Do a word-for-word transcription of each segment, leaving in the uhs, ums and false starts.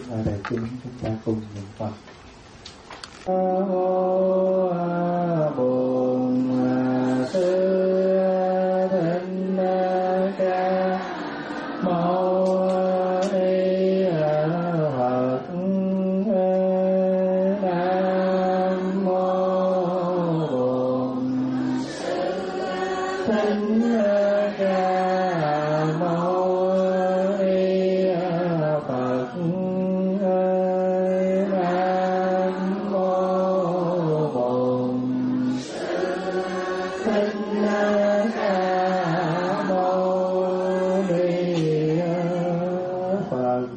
và đại chúng chúng ta cùng niệm Phật. Bổn Sư Thích Ca Mâu Ni Phật. Nam mô Bổn Sư Thích Ca Mâu Ni Phật. Nam mô Bổn Sư Thích Ca Mâu Ni Phật.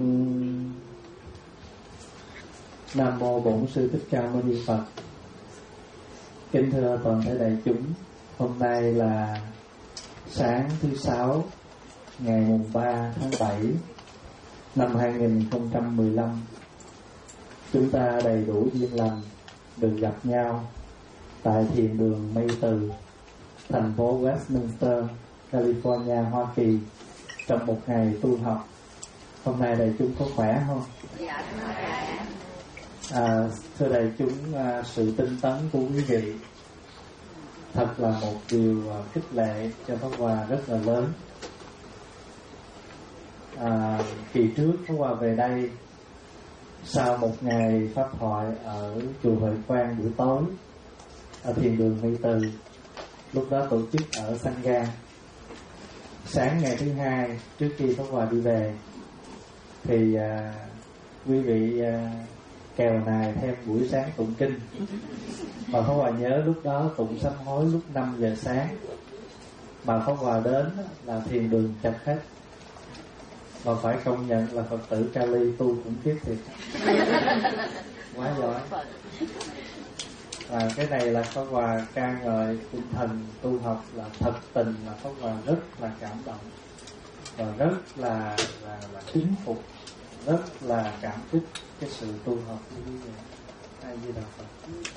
Nam mô Bổn Sư Thích Ca Mâu Ni Phật. Kính thưa toàn thể đại chúng, hôm nay là sáng thứ sáu, ngày mùng ba tháng bảy năm hai nghìn không trăm mười lăm. Chúng ta đầy đủ duyên lành được gặp nhau tại thiền đường Mây Từ, thành phố Westminster, California, Hoa Kỳ, trong một ngày tu học. Hôm nay đại chúng có khỏe không? À, thưa đại chúng, à, sự tinh tấn của quý vị thật là một điều à, khích lệ cho Pháp Hòa rất là lớn. À, kỳ trước Pháp Hòa về đây sau một ngày pháp thoại ở chùa Huệ Quang buổi tối ở thiền đường Mây Từ, lúc đó tổ chức ở Sangha. Sáng ngày thứ hai trước khi Pháp Hòa đi về thì à, quý vị à, kèo này thêm buổi sáng tụng kinh, mà Pháp Hòa nhớ lúc đó tụng sám hối lúc năm giờ sáng, mà Pháp Hòa đến là thiền đường chật hết. Mà phải công nhận là Phật tử Cali tu cũng tiếp thiệt, quá giỏi. Và cái này là Pháp Hòa ca ngợi tinh thần tu học là thật tình, là Pháp Hòa rất là cảm động và rất là là, là kính phục, rất là cảm kích cái sự tu học của quý vị. A Di Đà Phật.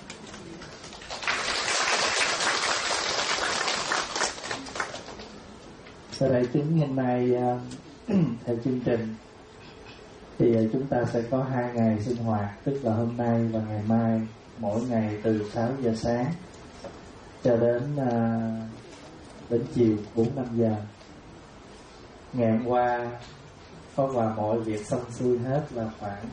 Sau đây chúng hôm nay theo chương trình thì chúng ta sẽ có hai ngày sinh hoạt, tức là hôm nay và ngày mai, mỗi ngày từ sáu giờ sáng cho đến đến chiều bốn năm giờ. Ngày hôm qua Pháp Hòa mọi việc xong xuôi hết là khoảng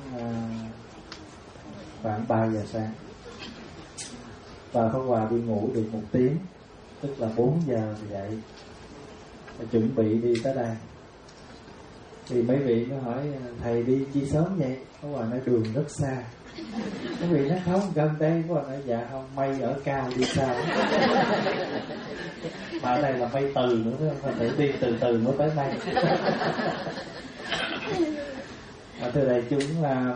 khoảng ba giờ sáng, và Pháp Hòa đi ngủ được một tiếng, tức là bốn giờ dậy và chuẩn bị đi tới đây. Thì mấy vị nó hỏi thầy đi chi sớm vậy? Pháp Hòa nói đường rất xa. Mấy vị nói không, gần đây. Pháp Hòa nói dạ không, mây ở cao đi sao. Mà ở đây là Mây Từ nữa, phải tự đi từ từ mới tới đây. À, thưa đại chúng, là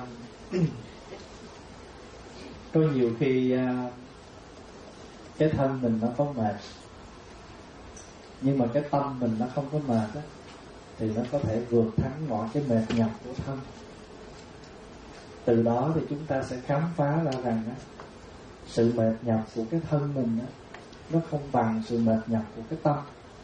có nhiều khi uh, cái thân mình nó có mệt, nhưng mà cái tâm mình nó không có mệt á, thì nó có thể vượt thắng mọi cái mệt nhọc của thân. Từ đó thì chúng ta sẽ khám phá ra rằng á, sự mệt nhọc của cái thân mình á, nó không bằng sự mệt nhọc của cái tâm.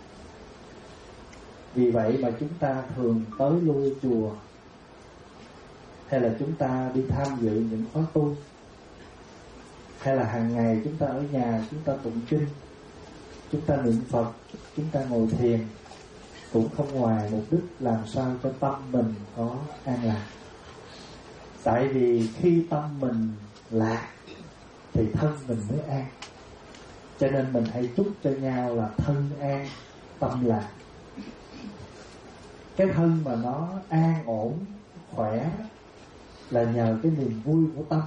Vì vậy mà chúng ta thường tới lui chùa, hay là chúng ta đi tham dự những khóa tu, hay là hàng ngày chúng ta ở nhà chúng ta tụng kinh, chúng ta niệm Phật, chúng ta ngồi thiền, cũng không ngoài mục đích làm sao cho tâm mình có an lạc. Tại vì khi tâm mình lạc thì thân mình mới an. Cho nên mình hãy chúc cho nhau là thân an, tâm lạc. Cái thân mà nó an ổn, khỏe là nhờ cái niềm vui của tâm.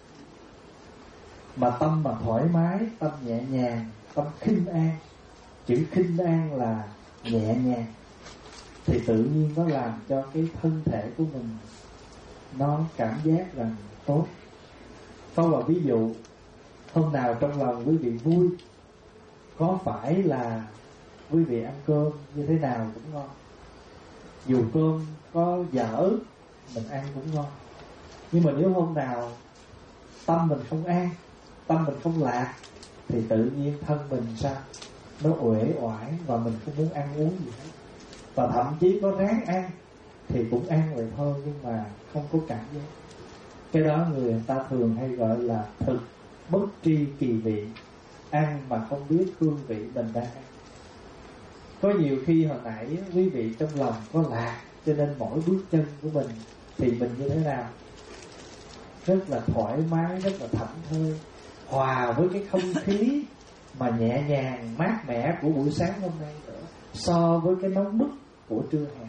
Mà tâm mà thoải mái, tâm nhẹ nhàng, tâm khinh an, chữ khinh an là nhẹ nhàng, thì tự nhiên nó làm cho cái thân thể của mình nó cảm giác rằng tốt. Có một ví dụ, hôm nào trong lòng quý vị vui, có phải là quý vị ăn cơm như thế nào cũng ngon. Dù cơm có dở, mình ăn cũng ngon. Nhưng mà nếu hôm nào tâm mình không an, tâm mình không lạc, thì tự nhiên thân mình sao? Nó uể oải và mình không muốn ăn uống gì hết. Và thậm chí có ráng ăn thì cũng ăn vậy thôi, nhưng mà không có cảm giác. Cái đó người ta thường hay gọi là thực bất tri kỳ vị, ăn mà không biết hương vị mình đang ăn. Có nhiều khi hồi nãy quý vị trong lòng có lạc, cho nên mỗi bước chân của mình thì mình như thế nào? Rất là thoải mái, rất là thảnh thơi, hòa với cái không khí mà nhẹ nhàng mát mẻ của buổi sáng hôm nay nữa, so với cái nóng bức của trưa hè.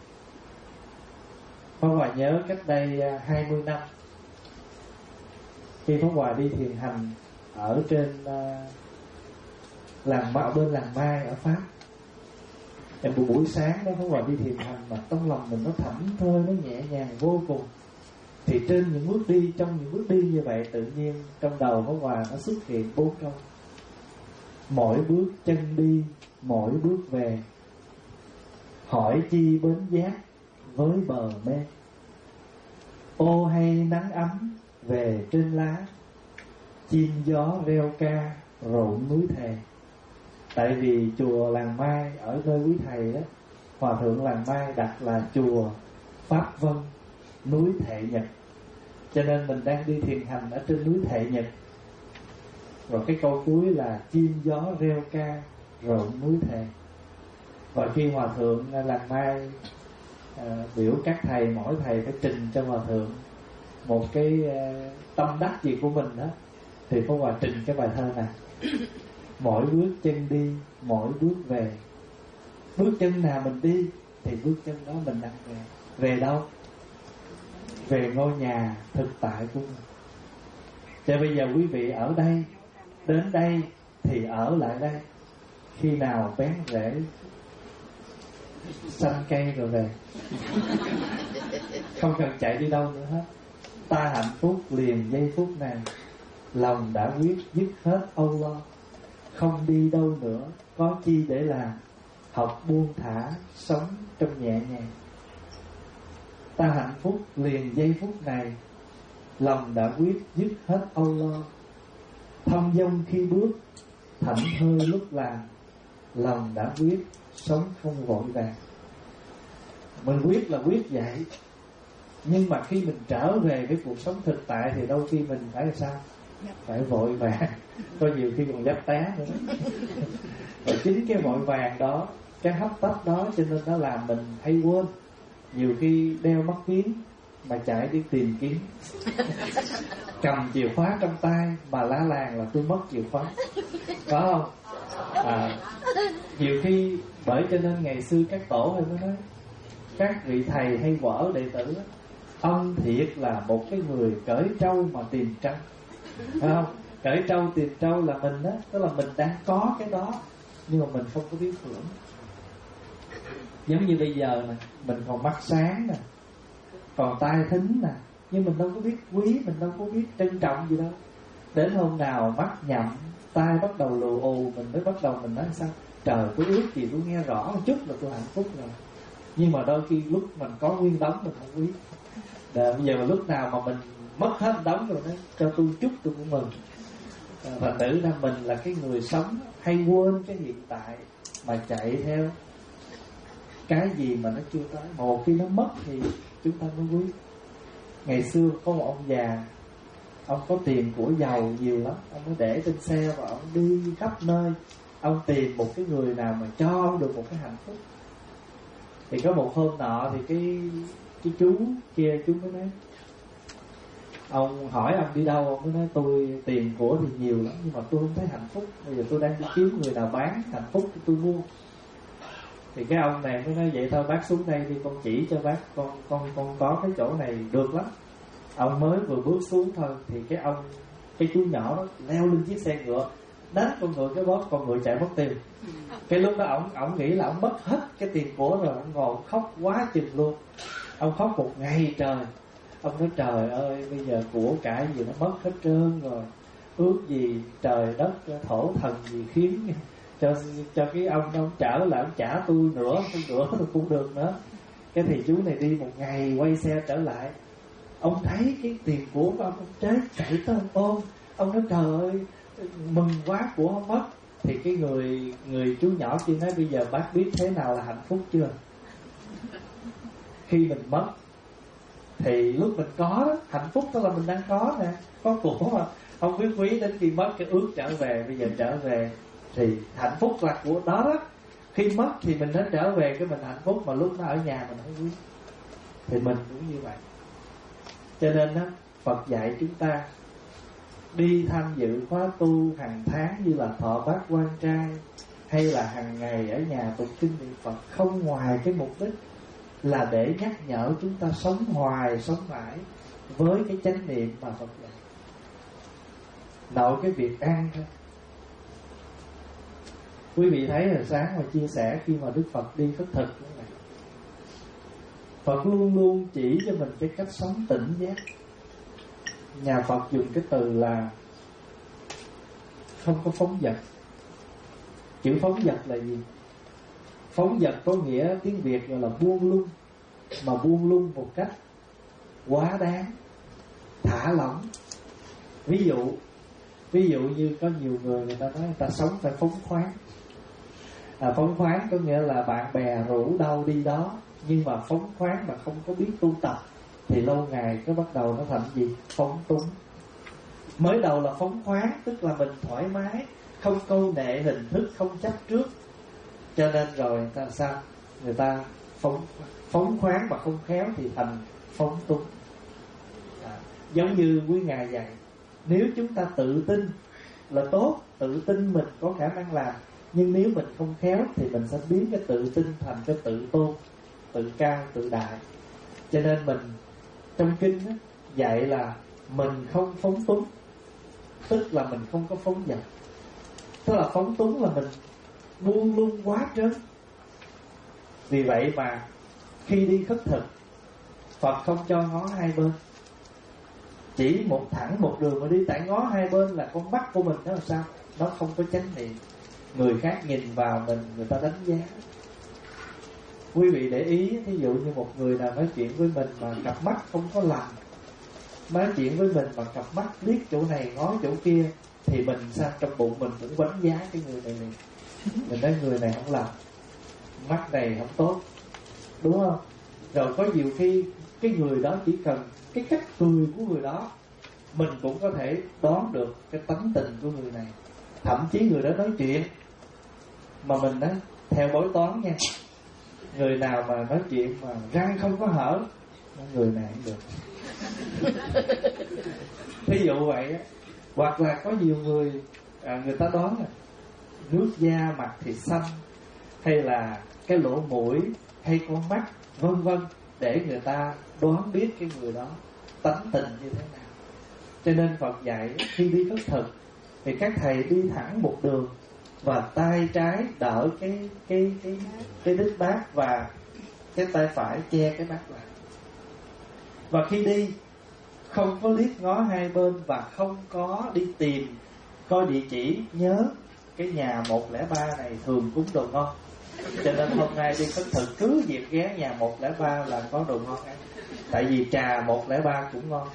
Pháp Hòa nhớ cách đây hai mươi năm, khi Pháp Hòa đi thiền hành ở trên uh, làng ở bên làng Mai ở Pháp. Em buổi buổi sáng đó Pháp Hòa đi thiền hành mà trong lòng mình nó thảnh thơi, nó nhẹ nhàng vô cùng. Thì trên những bước đi, trong những bước đi như vậy, tự nhiên trong đầu Pháp Hòa nó xuất hiện bốn câu: mỗi bước chân đi, mỗi bước về, hỏi chi bến giác với bờ mê. Ô hay nắng ấm về trên lá, chim gió reo ca rộn núi thề. Tại vì chùa Làng Mai ở nơi quý thầy đó, Hòa thượng Làng Mai đặt là chùa Pháp Vân, núi Thệ Nhật. Cho nên mình đang đi thiền hành ở trên núi Thệ Nhật. Rồi cái câu cuối là chim gió reo ca rộn núi thề. Và khi Hòa thượng Làng Mai à, biểu các thầy, mỗi thầy phải trình cho Hòa thượng một cái uh, tâm đắc gì của mình đó, thì có Hòa trình cái bài thơ này: mỗi bước chân đi, mỗi bước về. Bước chân nào mình đi thì bước chân đó mình đang về. Về đâu? Về ngôi nhà thực tại của mình. Cho bây giờ quý vị ở đây, đến đây thì ở lại đây. Khi nào bén rễ xanh cây rồi về, không cần chạy đi đâu nữa hết. Ta hạnh phúc liền giây phút này, lòng đã quyết dứt hết âu lo. Không đi đâu nữa, có chi để làm, học buông thả, sống trong nhẹ nhàng. Ta hạnh phúc liền giây phút này, lòng đã quyết dứt hết âu lo. Thông dong khi bước, thảnh thơi lúc làm, lòng đã quyết sống không vội vàng. Mình quyết là quyết vậy, nhưng mà khi mình trở về với cuộc sống thực tại thì đôi khi mình phải làm sao? Phải vội vàng, có nhiều khi còn dấp té nữa. Và chính cái vội vàng đó, cái hấp tấp đó, cho nên nó làm mình hay quên. Nhiều khi đeo mắt kiếng mà chạy đi tìm kiếm, cầm chìa khóa trong tay mà lá làng là tôi mất chìa khóa, có không? À, nhiều khi bởi cho nên ngày xưa các tổ hay mới nói, các vị thầy hay vỡ đệ tử, ông thiệt là một cái người cởi trâu mà tìm trăng, phải không? Cởi trâu tìm trâu là mình đó, tức là mình đang có cái đó nhưng mà mình không có biết hưởng. Giống như bây giờ nè, mình còn mắt sáng nè, còn tai thính nè, nhưng mình đâu có biết quý, mình đâu có biết trân trọng gì đâu. Đến hôm nào mắt nhậm, tai bắt đầu lù ù, mình mới bắt đầu mình nói sao? Trời, tôi ước gì tôi nghe rõ một chút là tôi hạnh phúc rồi. Nhưng mà đôi khi lúc mình có nguyên đống mình không biết. Để bây giờ mà lúc nào mà mình mất hết đống rồi đấy, cho tôi chút tôi cũng mừng. Và tự ra mình là cái người sống hay quên cái hiện tại mà chạy theo cái gì mà nó chưa tới. Một khi nó mất thì chúng ta mới quý. Ngày xưa có một ông già, ông có tiền của giàu nhiều lắm, ông mới để trên xe và ông đi khắp nơi. Ông tìm một cái người nào mà cho ông được một cái hạnh phúc. Thì có một hôm nọ thì cái cái chú kia chú mới nói, ông hỏi ông đi đâu, ông mới nói tôi tiền của thì nhiều lắm nhưng mà tôi không thấy hạnh phúc. Bây giờ tôi đang đi kiếm người nào bán hạnh phúc thì tôi mua. Thì cái ông này mới nói vậy thôi bác xuống đây đi, con chỉ cho bác, con con con có cái chỗ này được lắm. Ông mới vừa bước xuống thôi thì cái ông cái chú nhỏ đó leo lên chiếc xe ngựa, đánh con ngựa cái bóp, con ngựa chạy mất tiêu. Cái lúc đó ổng ổng nghĩ là ổng mất hết cái tiền của rồi, ổng ngồi khóc quá chừng luôn. Ông khóc một ngày trời. Ông nói trời ơi, bây giờ của cải gì nó mất hết trơn rồi, ước gì trời đất thổ thần gì khiến cho cho cái ông ông trở lại, ông trả tôi nữa, không nữa tôi cũng được nữa. Cái thì chú này đi một ngày quay xe trở lại, ông thấy cái tiền của ông, ông trái chạy tới ông ôm. Ông nói trời ơi, mừng quá, của không mất. Thì cái người người chú nhỏ kia nói bây giờ bác biết thế nào là hạnh phúc chưa? Khi khi mình mất thì lúc mình có đó, hạnh phúc đó là mình đang có nè, có của mà không biết quý, đến khi mất cái ước trở về. Bây giờ trở về thì hạnh phúc là của đó đó. Khi mất thì mình đến trở về cái mình hạnh phúc, mà lúc nó ở nhà mình không quý. Thì mình cũng như vậy. Cho nên đó, Phật dạy chúng ta đi tham dự khóa tu hàng tháng như là thọ bát quan trai, hay là hàng ngày ở nhà tụng kinh niệm Phật, không ngoài cái mục đích là để nhắc nhở chúng ta sống hoài, sống mãi với cái chánh niệm mà Phật dạy. Nội cái việc ăn thôi. Quý vị thấy là sáng mà chia sẻ khi mà Đức Phật đi khất thực như này, Phật luôn luôn chỉ cho mình cái cách sống tỉnh giác. Nhà Phật dùng cái từ là không có phóng dật. Chữ phóng dật là gì? Phóng dật có nghĩa tiếng Việt gọi là buông lung, mà buông lung một cách quá đáng, thả lỏng. Ví dụ Ví dụ như có nhiều người người ta nói người ta sống phải phóng khoáng. à, Phóng khoáng có nghĩa là bạn bè rủ đâu đi đó, nhưng mà phóng khoáng mà không có biết tu tập thì lâu ngày cái bắt đầu nó thành gì? Phóng túng. Mới đầu là phóng khoáng, tức là mình thoải mái, không câu nệ hình thức, không chấp trước. Cho nên rồi người ta sao? Người ta phóng, phóng khoáng mà không khéo thì thành phóng túng. à, Giống như quý ngài dạy, nếu chúng ta tự tin là tốt, tự tin mình có khả năng làm, nhưng nếu mình không khéo thì mình sẽ biến cái tự tin thành cái tự tôn, tự cao, tự đại. Cho nên mình trong kinh đó, dạy là mình không phóng túng, tức là mình không có phóng dật. Tức là phóng túng là mình buông lung quá trớn. Vì vậy mà khi đi khất thực, Phật không cho ngó hai bên, chỉ một thẳng một đường mà đi. Tại ngó hai bên là con mắt của mình đó là sao? Nó không có chánh niệm. Người khác nhìn vào mình, người ta đánh giá. Quý vị để ý, ví dụ như một người nào nói chuyện với mình mà cặp mắt không có lành, nói chuyện với mình mà cặp mắt liếc chỗ này ngó chỗ kia, thì mình sao? Trong bụng mình cũng đánh giá cái người này này. Mình nói người này không lành, mắt này không tốt, đúng không? Rồi có nhiều khi cái người đó chỉ cần cái cách cười của người đó, mình cũng có thể đoán được cái tánh tình của người này. Thậm chí người đó nói chuyện mà mình nói theo bói toán nha, người nào mà nói chuyện mà răng không có hở, người này cũng được. Ví dụ vậy á. Hoặc là có nhiều người à, người ta đoán là nước da mặt thì xanh, hay là cái lỗ mũi, hay con mắt, vân vân, để người ta đoán biết cái người đó tánh tình như thế nào. Cho nên Phật dạy khi đi khất thực thì các thầy đi thẳng một đường, và tay trái đỡ cái cái cái cái đít bát, và cái tay phải che cái bát lại. Và khi đi không có liếc ngó hai bên, và không có đi tìm coi địa chỉ. Nhớ cái nhà một không ba này thường cúng đồ ngon, cho nên hôm nay đi khất thực cứ dịp ghé nhà một không ba là có đồ ngon ăn. Tại vì trà một không ba cũng ngon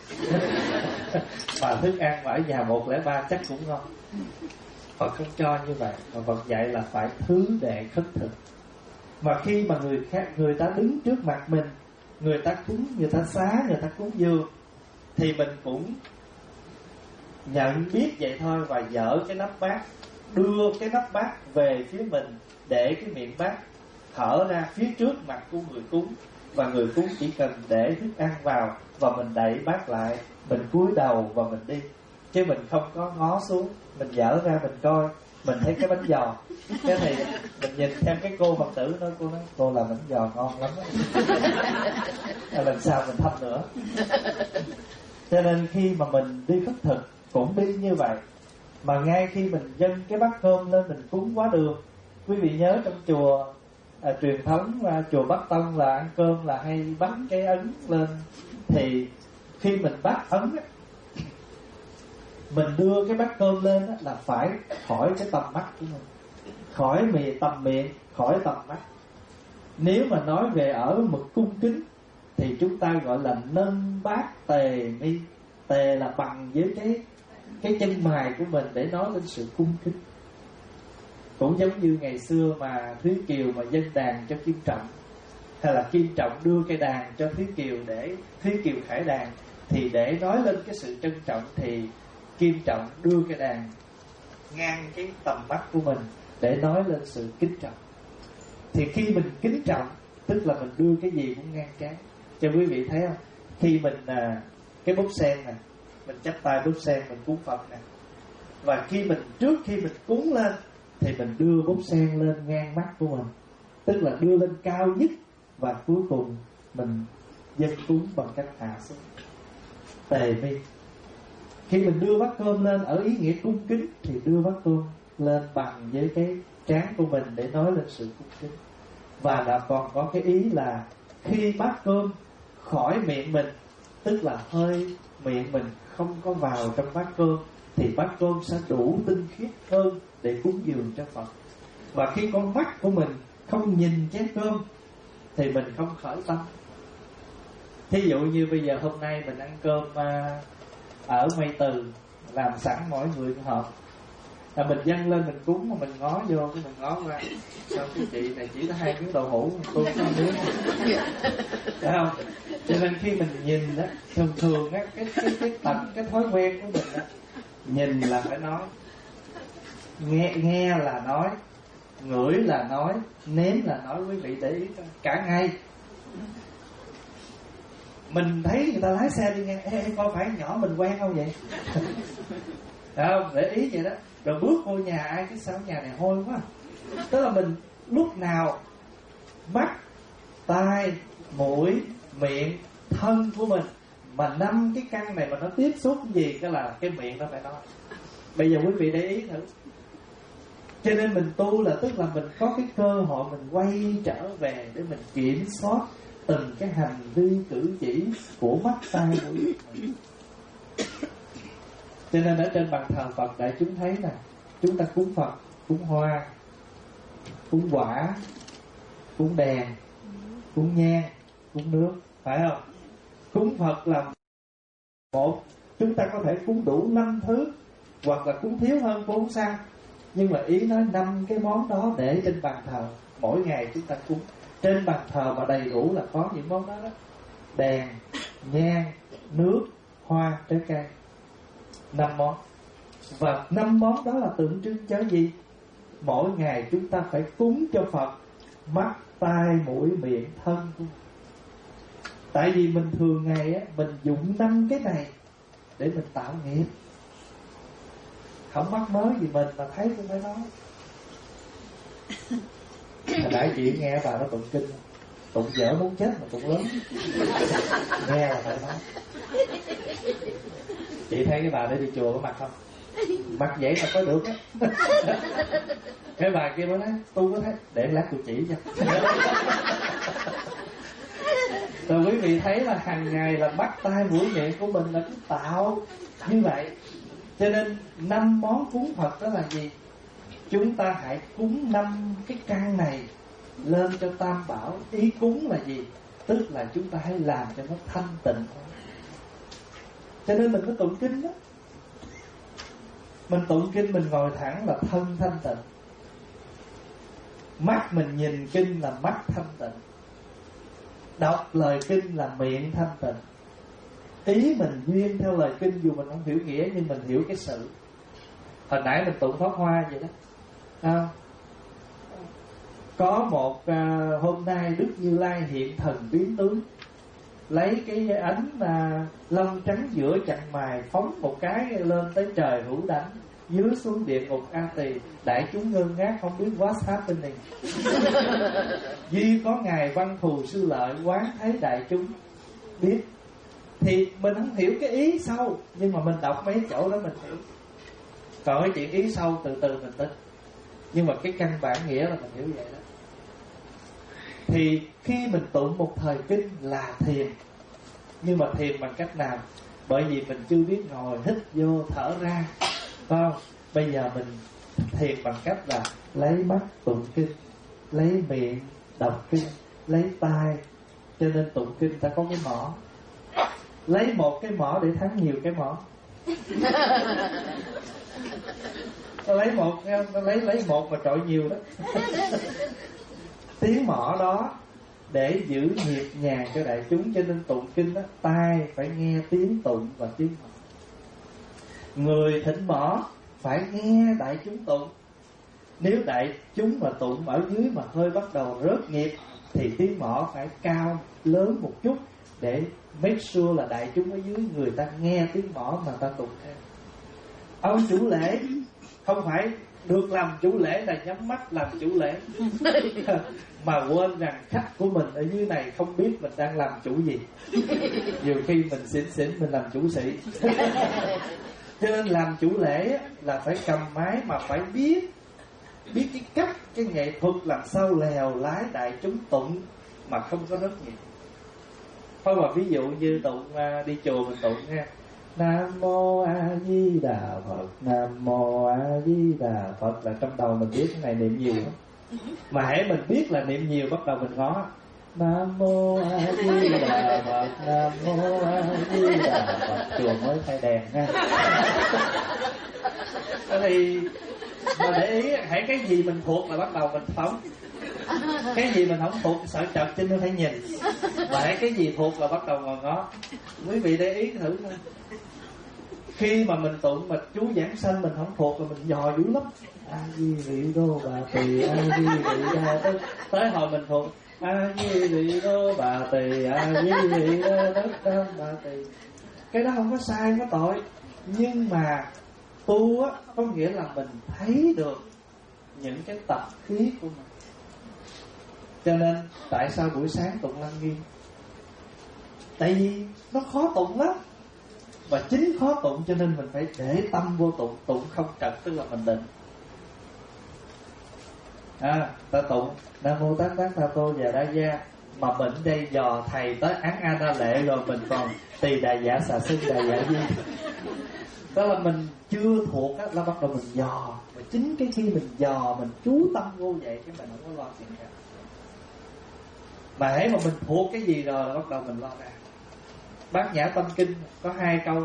và thức ăn ở nhà một không ba chắc cũng ngon. Phật không cho như vậy, mà Phật dạy là phải thứ đệ khất thực. Mà khi mà người khác, người ta đứng trước mặt mình, người ta cúng, người ta xá, người ta cúng dường, thì mình cũng nhận biết vậy thôi, và dỡ cái nắp bát, đưa cái nắp bát về phía mình, để cái miệng bát hở ra phía trước mặt của người cúng, và người cúng chỉ cần để thức ăn vào và mình đậy bát lại, mình cúi đầu và mình đi, chứ mình không có ngó xuống. Mình dở ra mình coi, mình thấy cái bánh giò, cái thì mình nhìn xem cái cô Phật tử nói, cô nói cô làm bánh giò ngon lắm đó. Lần sau mình thăm nữa. Cho nên khi mà mình đi khất thực cũng đi như vậy. Mà ngay khi mình dâng cái bát cơm lên mình cúng quá đường. Quý vị nhớ trong chùa à, truyền thống à, chùa Bắc Tông là ăn cơm là hay bắt cái ấn lên. Thì khi mình bắt ấn á, mình đưa cái bát cơm lên á, là phải khỏi cái tầm mắt của mình, khỏi miệng, tầm miệng, khỏi tầm mắt. Nếu mà nói về ở mực cung kính thì chúng ta gọi là nâng bát tề mi. Tề là bằng với cái cái chân mày của mình để nói lên sự cung kính. Cũng giống như ngày xưa mà Thúy Kiều mà dâng đàn cho Kim Trọng, hay là Kim Trọng đưa cây đàn cho Thúy Kiều để Thúy Kiều khải đàn, thì để nói lên cái sự trân trọng thì Kim Trọng đưa cây đàn ngang cái tầm mắt của mình để nói lên sự kính trọng. Thì khi mình kính trọng tức là mình đưa cái gì cũng ngang trán. Cho quý vị thấy không? Khi mình à, cái búp sen nè, mình chắp tay búp sen mình cúng Phật nè, và khi mình trước khi mình cúng lên thì mình đưa búp sen lên ngang mắt của mình, tức là đưa lên cao nhất, và cuối cùng mình dâng cúng bằng cách hạ xuống tề mi. Khi mình đưa bát cơm lên ở ý nghĩa cung kính thì đưa bát cơm lên bằng với cái trán của mình để nói lên sự cung kính. Và đã còn có cái ý là khi bát cơm khỏi miệng mình, tức là hơi miệng mình không có vào trong bát cơm, thì bát cơm sẽ đủ tinh khiết hơn để cúng dường cho Phật. Và khi con mắt của mình không nhìn chén cơm thì mình không khởi tâm. Thí dụ như bây giờ hôm nay mình ăn cơm à, ở Mây Từ làm sẵn mỗi người một hộp, là mình dâng lên mình cúng mà mình ngó vô, cái mình ngó qua, sao cái chị này chỉ có hai miếng đậu hũ, tôi có hai miếng, phải không? Cho nên khi mình nhìn đó, thường thường á, cái cái cái tật cái thói quen của mình đó, nhìn là phải nói, nghe nghe là nói, ngửi là nói, nếm là nói. Quý vị để ý cả ngày mình thấy người ta lái xe đi ngang, ê, coi phải nhỏ mình quen không vậy? Không, để ý vậy đó. Rồi bước vô nhà ai cái sao nhà này hôi quá. Tức là mình lúc nào mắt, tai, mũi, miệng, thân của mình mà năm cái căn này mà nó tiếp xúc cái gì cái là cái miệng nó phải nói. Bây giờ quý vị để ý thử. Cho nên mình tu là tức là mình có cái cơ hội mình quay trở về để mình kiểm soát từng cái hành vi cử chỉ của mắt, tai, mũi. Cho nên ở trên bàn thờ Phật đại chúng thấy nè, chúng ta cúng Phật, cúng hoa, cúng quả, cúng đèn, cúng nhang, cúng nước, phải không? Cúng Phật là một, chúng ta có thể cúng đủ năm thứ, hoặc là cúng thiếu hơn cũng không sao. Nhưng mà ý nói năm cái món đó để trên bàn thờ, mỗi ngày chúng ta cúng. Trên bàn thờ mà đầy đủ là có những món đó đó: đèn, nhang, nước, hoa, trái cây. Năm món. Và năm món đó là tượng trưng cho gì? Mỗi ngày chúng ta phải cúng cho Phật mắt, tai, mũi, miệng, thân. Tại vì mình thường ngày á, mình dụng năm cái này để mình tạo nghiệp. Không mắc mới gì mình mà thấy cũng phải nói. Hồi nãy chị nghe bà nó tụng kinh, tụng dở muốn chết mà tụng lớn, nghe là phải nói. Chị thấy cái bà để đi chùa có mặt không? Mặt vậy mà có được á. Cái bà kia mới nói tu có thấy, để lát tôi chỉ cho. Rồi quý vị thấy là hàng ngày là bắt tai mũi miệng của mình là cứ tạo như vậy. Cho nên năm món cúng Phật đó là gì? Chúng ta hãy cúng năm cái căn này lên cho Tam Bảo. Ý cúng là gì? Tức là chúng ta hãy làm cho nó thanh tịnh thôi. Cho nên mình có tụng kinh đó. Mình tụng kinh mình ngồi thẳng là thân thanh tịnh. Mắt mình nhìn kinh là mắt thanh tịnh. Đọc lời kinh là miệng thanh tịnh. Ý mình duyên theo lời kinh, dù mình không hiểu nghĩa nhưng mình hiểu cái sự. Hồi nãy mình tụng Pháp Hoa vậy đó à, có một à, hôm nay Đức Như Lai hiện thần biến tướng, lấy cái ánh mà lông trắng giữa chặn mài phóng một cái lên tới trời hữu đảnh, dưới xuống địa ngục A Tỳ. Đại chúng ngơ ngác không biết what's happening. Duy có ngài Văn Thù Sư Lợi quán thấy đại chúng biết. Thì mình không hiểu cái ý sâu, nhưng mà mình đọc mấy chỗ đó mình hiểu. Còn cái chuyện ý sâu từ từ mình tin. Nhưng mà cái căn bản nghĩa là mình hiểu vậy đó. Thì khi mình tụng một thời kinh là thiền. Nhưng mà thiền bằng cách nào? Bởi vì mình chưa biết ngồi hít vô thở ra, phải không? Bây giờ mình thiền bằng cách là lấy mắt tụng kinh, lấy miệng đọc kinh, lấy tai. Cho nên tụng kinh ta có cái mỏ, lấy một cái mỏ để thắng nhiều cái mỏ. Ta lấy một, ta lấy lấy một mà trội nhiều đó. Tiếng mỏ đó để giữ nhịp nhàng cho đại chúng. Cho nên tụng kinh đó, tai phải nghe tiếng tụng và tiếng mõ. Người thỉnh mõ phải nghe đại chúng tụng. Nếu đại chúng mà tụng ở dưới mà hơi bắt đầu rớt nhịp thì tiếng mõ phải cao lớn một chút, để make sure là đại chúng ở dưới người ta nghe tiếng mõ mà ta tụng theo. Ông chủ lễ không phải được làm chủ lễ là nhắm mắt làm chủ lễ mà quên rằng khách của mình ở dưới này không biết mình đang làm chủ gì. Nhiều khi mình xỉn xỉn mình làm chủ sĩ. Cho nên làm chủ lễ là phải cầm máy mà phải biết biết cái cách, cái nghệ thuật làm sao lèo lái đại chúng tụng mà không có rất nhiều. Thôi mà ví dụ như tụng đi chùa mình tụng nha, Nam mô A Di Đà Phật, Nam mô A Di Đà Phật, là trong đầu mình biết cái này niệm nhiều lắm. Mà hễ mình biết là niệm nhiều bắt đầu mình ngó Nam mô A Di Đà Phật, Nam mô A Di Đà Phật, chùa mới thay đèn ha. Thì mà để ý, hãy cái gì mình thuộc là bắt đầu mình phóng, cái gì mình không thuộc sợ chật cho nên phải nhìn. Mà hãy cái gì thuộc là bắt đầu ngồi ngó. Quý vị để ý thử thôi. Khi mà mình tụng mà chú giảng sanh mình không thuộc là mình dò dữ lắm. A Di Vị Đô Bà Tỳ, A Di Vị Đô, tới, tới hồi mình thuộc A Di Vị Đô Bà Tỳ, A Di Vị Đô Đất Đam Bà Tỳ. Cái đó không có sai, không có tội. Nhưng mà tu á có nghĩa là mình thấy được những cái tập khí của mình. Cho nên tại sao buổi sáng tụng Lăng Nghiêm? Tại vì nó khó tụng lắm. Và chính khó tụng cho nên mình phải để tâm vô tụng. Tụng không trật tức là mình định. À, ta tụng Nam mô Tát Tát Ta Tô Già Đa Gia, mà bệnh đây dò thầy tới án A Na Lệ rồi mình còn tỳ đà dạ xà xưng đà dạ di. Đó là mình chưa thuộc á, là bắt đầu mình dò. Và chính cái khi mình dò, mình chú tâm vô vậy, cái mình không có lo chuyện cả. Mà hễ mà mình thuộc cái gì rồi là bắt đầu mình lo ra. Bát Nhã Tâm Kinh có hai câu: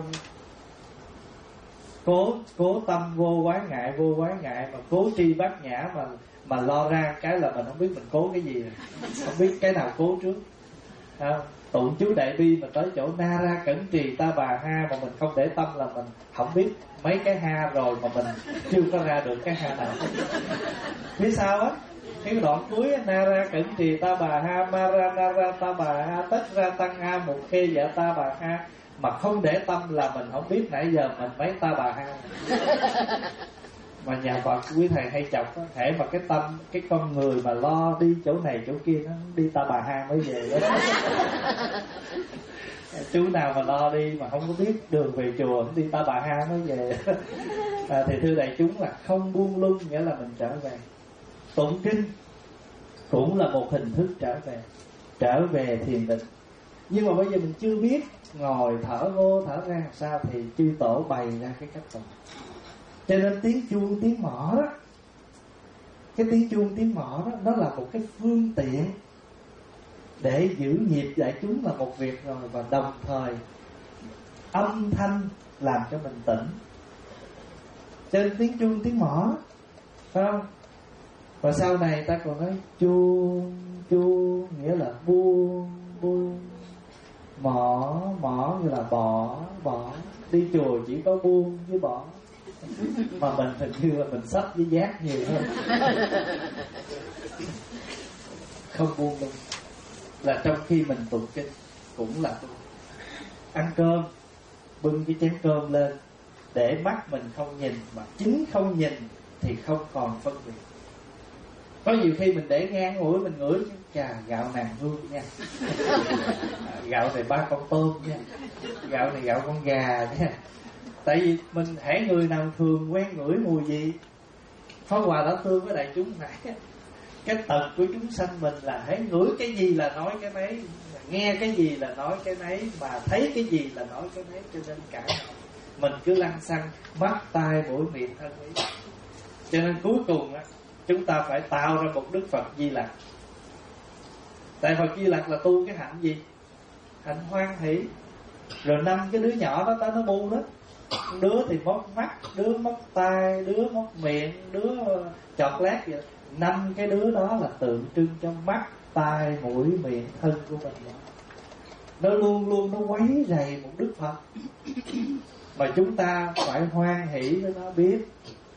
Cố cố tâm vô quái ngại, vô quái ngại mà cố tri bát nhã, mà mà lo ra cái là mình không biết mình cố cái gì rồi. Không biết cái nào cố trước. À, tụng chú Đại Bi mà tới chỗ na ra cẩn trì ta bà ha mà mình không để tâm là mình không biết mấy cái ha rồi mà mình chưa có ra được cái ha nào. Biết sao á? Cái đoạn cuối na ra cẩn trì ta bà ha, ma ra na ra ta bà ha, tất ra tăng ha, một khê dạ ta bà ha, mà không để tâm là mình không biết nãy giờ mình mấy ta bà ha. Mà nhà Phật quý thầy hay chọc á, hễ mà cái tâm, cái con người mà lo đi chỗ này chỗ kia, nó đi ta bà ha mới về đó. Chú nào mà lo đi mà không có biết đường về chùa, đi ta bà ha mới về. À, thì thưa đại chúng là không buông lung, nghĩa là mình trở về. Tụng kinh cũng là một hình thức trở về, trở về thiền định. Nhưng mà bây giờ mình chưa biết ngồi thở vô thở ra sao thì chư tổ bày ra cái cách tụng. Cho nên tiếng chuông tiếng mõ đó, cái tiếng chuông tiếng mõ đó, nó là một cái phương tiện để giữ nhịp đại chúng là một việc rồi, và đồng thời âm thanh làm cho mình tỉnh. Cho nên tiếng chuông tiếng mõ, phải không? Và sau này ta còn nói chuông chuông nghĩa là buông buông, mỏ mỏ như là bỏ bỏ. Đi chùa chỉ có buông với bỏ, mà mình hình như là mình sách với giác nhiều hơn. Không buông luôn. Là trong khi mình tụng kinh cũng là tu. Ăn cơm bưng cái chén cơm lên để mắt mình không nhìn, mà chính không nhìn thì không còn phân biệt. Có nhiều khi mình để ngang mũi mình ngửi, chà gạo nàng hương nha, à, gạo này ba con tôm nha, gạo này gạo con gà nha. Tại vì mình hãy người nào thường quen ngửi mùi gì. Pháp Hòa đã thương với đại chúng này, cái tật của chúng sanh mình là hãy ngửi cái gì là nói cái nấy, nghe cái gì là nói cái nấy, mà thấy cái gì là nói cái nấy. Cho nên cả mình cứ lăng xăng mắt tai mũi miệng thân ý. Cho nên cuối cùng á, chúng ta phải tạo ra một Đức Phật Di Lặc. Tại Phật Di Lặc là tu cái hạnh gì? Hạnh hoan hỷ. Rồi năm cái đứa nhỏ đó tới nó bu đó, đứa thì móc mắt, đứa móc tai, đứa móc miệng, đứa chọt lát vậy. Năm cái đứa đó là tượng trưng cho mắt, tai mũi miệng thân của mình. Nó luôn luôn nó quấy rầy một Đức Phật, mà chúng ta phải hoan hỷ với nó, biết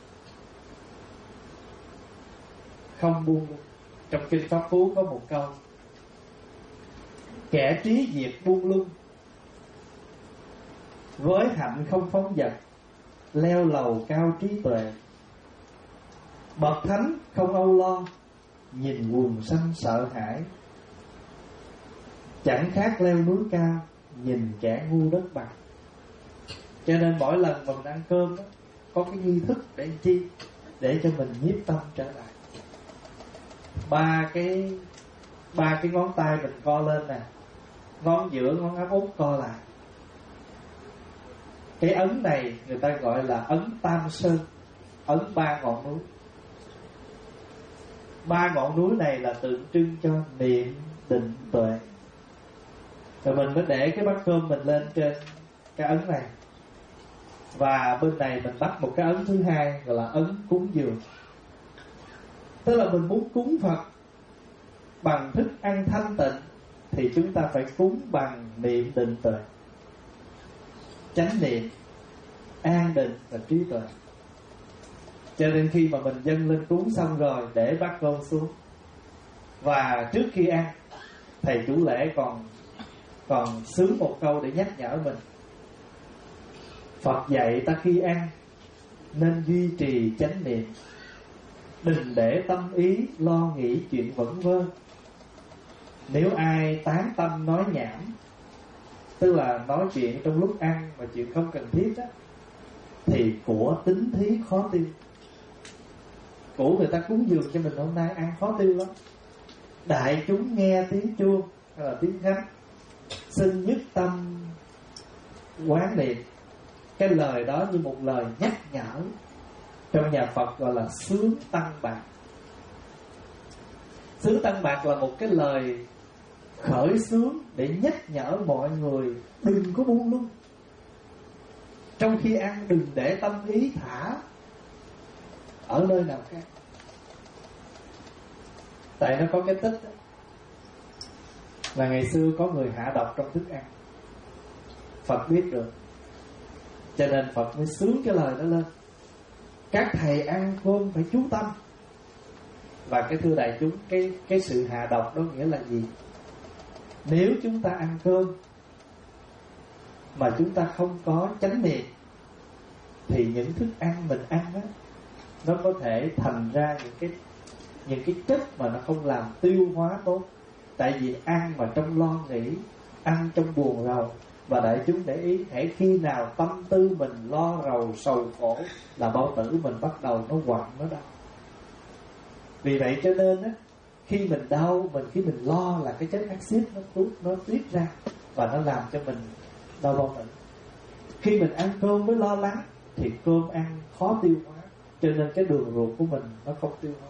không buông. Trong kinh Pháp Cú có một câu: kẻ trí diệt buông lung, với hạnh không phóng dật, leo lầu cao trí tuệ. Bậc thánh không âu lo, nhìn quần sanh sợ hãi. Chẳng khác leo núi cao, nhìn kẻ ngu đất bằng. Cho nên mỗi lần mình ăn cơm đó, có cái nghi thức để chi? Để cho mình nhiếp tâm trở lại. Ba cái ba cái ngón tay mình co lên nè, ngón giữa, ngón áp út co lại. Cái ấn này người ta gọi là ấn Tam Sơn, ấn ba ngọn núi. Ba ngọn núi này là tượng trưng cho niệm, định, tuệ. Rồi mình mới để cái bát cơm mình lên trên cái ấn này, và bên này mình bắt một cái ấn thứ hai gọi là ấn cúng dường. Tức là mình muốn cúng Phật bằng thức ăn thanh tịnh thì chúng ta phải cúng bằng niệm, định, tuệ, chánh niệm, an định và trí tuệ. Cho nên khi mà mình dâng lên cúng xong rồi, để bát cơm xuống, và trước khi ăn, thầy chủ lễ còn còn xướng một câu để nhắc nhở mình. Phật dạy ta khi ăn nên duy trì chánh niệm, đừng để tâm ý lo nghĩ chuyện vẩn vơ. Nếu ai tán tâm nói nhảm, tức là nói chuyện trong lúc ăn mà chuyện không cần thiết á, thì của tín thí khó tiêu. Của người ta cúng dường cho mình hôm nay ăn khó tiêu lắm. Đại chúng nghe tiếng chuông hay là tiếng khánh, xin nhất tâm quán niệm. Cái lời đó như một lời nhắc nhở. Trong nhà Phật gọi là xướng tăng bạc. Xướng tăng bạc là một cái lời khởi xướng để nhắc nhở mọi người đừng có buông lung. Trong khi ăn đừng để tâm ý thả ở nơi nào khác. Tại nó có cái tích đó, là ngày xưa có người hạ độc trong thức ăn. Phật biết được, cho nên Phật mới xướng cái lời đó lên: các thầy ăn cơm phải chú tâm. Và cái thưa đại chúng, cái, cái sự hạ độc đó nghĩa là gì? Nếu chúng ta ăn cơm mà chúng ta không có chánh niệm, thì những thức ăn mình ăn đó, nó có thể thành ra những cái những cái chất mà nó không làm tiêu hóa tốt. Tại vì ăn mà trong lo nghĩ, ăn trong buồn rầu. Và đại chúng để ý, hễ khi nào tâm tư mình lo rầu sầu khổ là bao tử mình bắt đầu nó quặn, nó đau. Vì vậy cho nên á, khi mình đau, mình khi mình lo là cái chất axit nó tuốt, nó tiết ra và nó làm cho mình đau bao tử. Khi mình ăn cơm với lo lắng thì cơm ăn khó tiêu hóa, cho nên cái đường ruột của mình nó không tiêu hóa.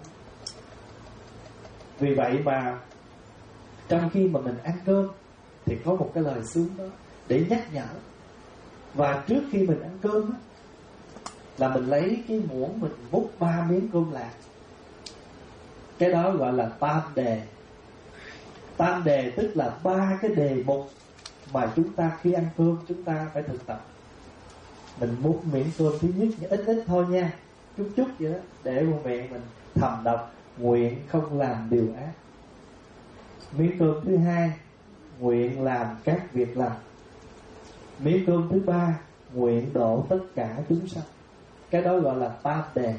Vì vậy mà trong khi mà mình ăn cơm thì có một cái lời xướng đó để nhắc nhở. Và trước khi mình ăn cơm á, là mình lấy cái muỗng mình múc ba miếng cơm lạc. Cái đó gọi là tam đề. Tam đề tức là ba cái đề mục mà chúng ta khi ăn cơm chúng ta phải thực tập. Mình múc miếng cơm thứ nhất ít ít thôi nha, chút chút vậy đó, để vào miệng mình thầm đọc nguyện không làm điều ác. Miếng cơm thứ hai, nguyện làm các việc lành. Miếng cơm thứ ba, nguyện độ tất cả chúng sanh. Cái đó gọi là tam đề.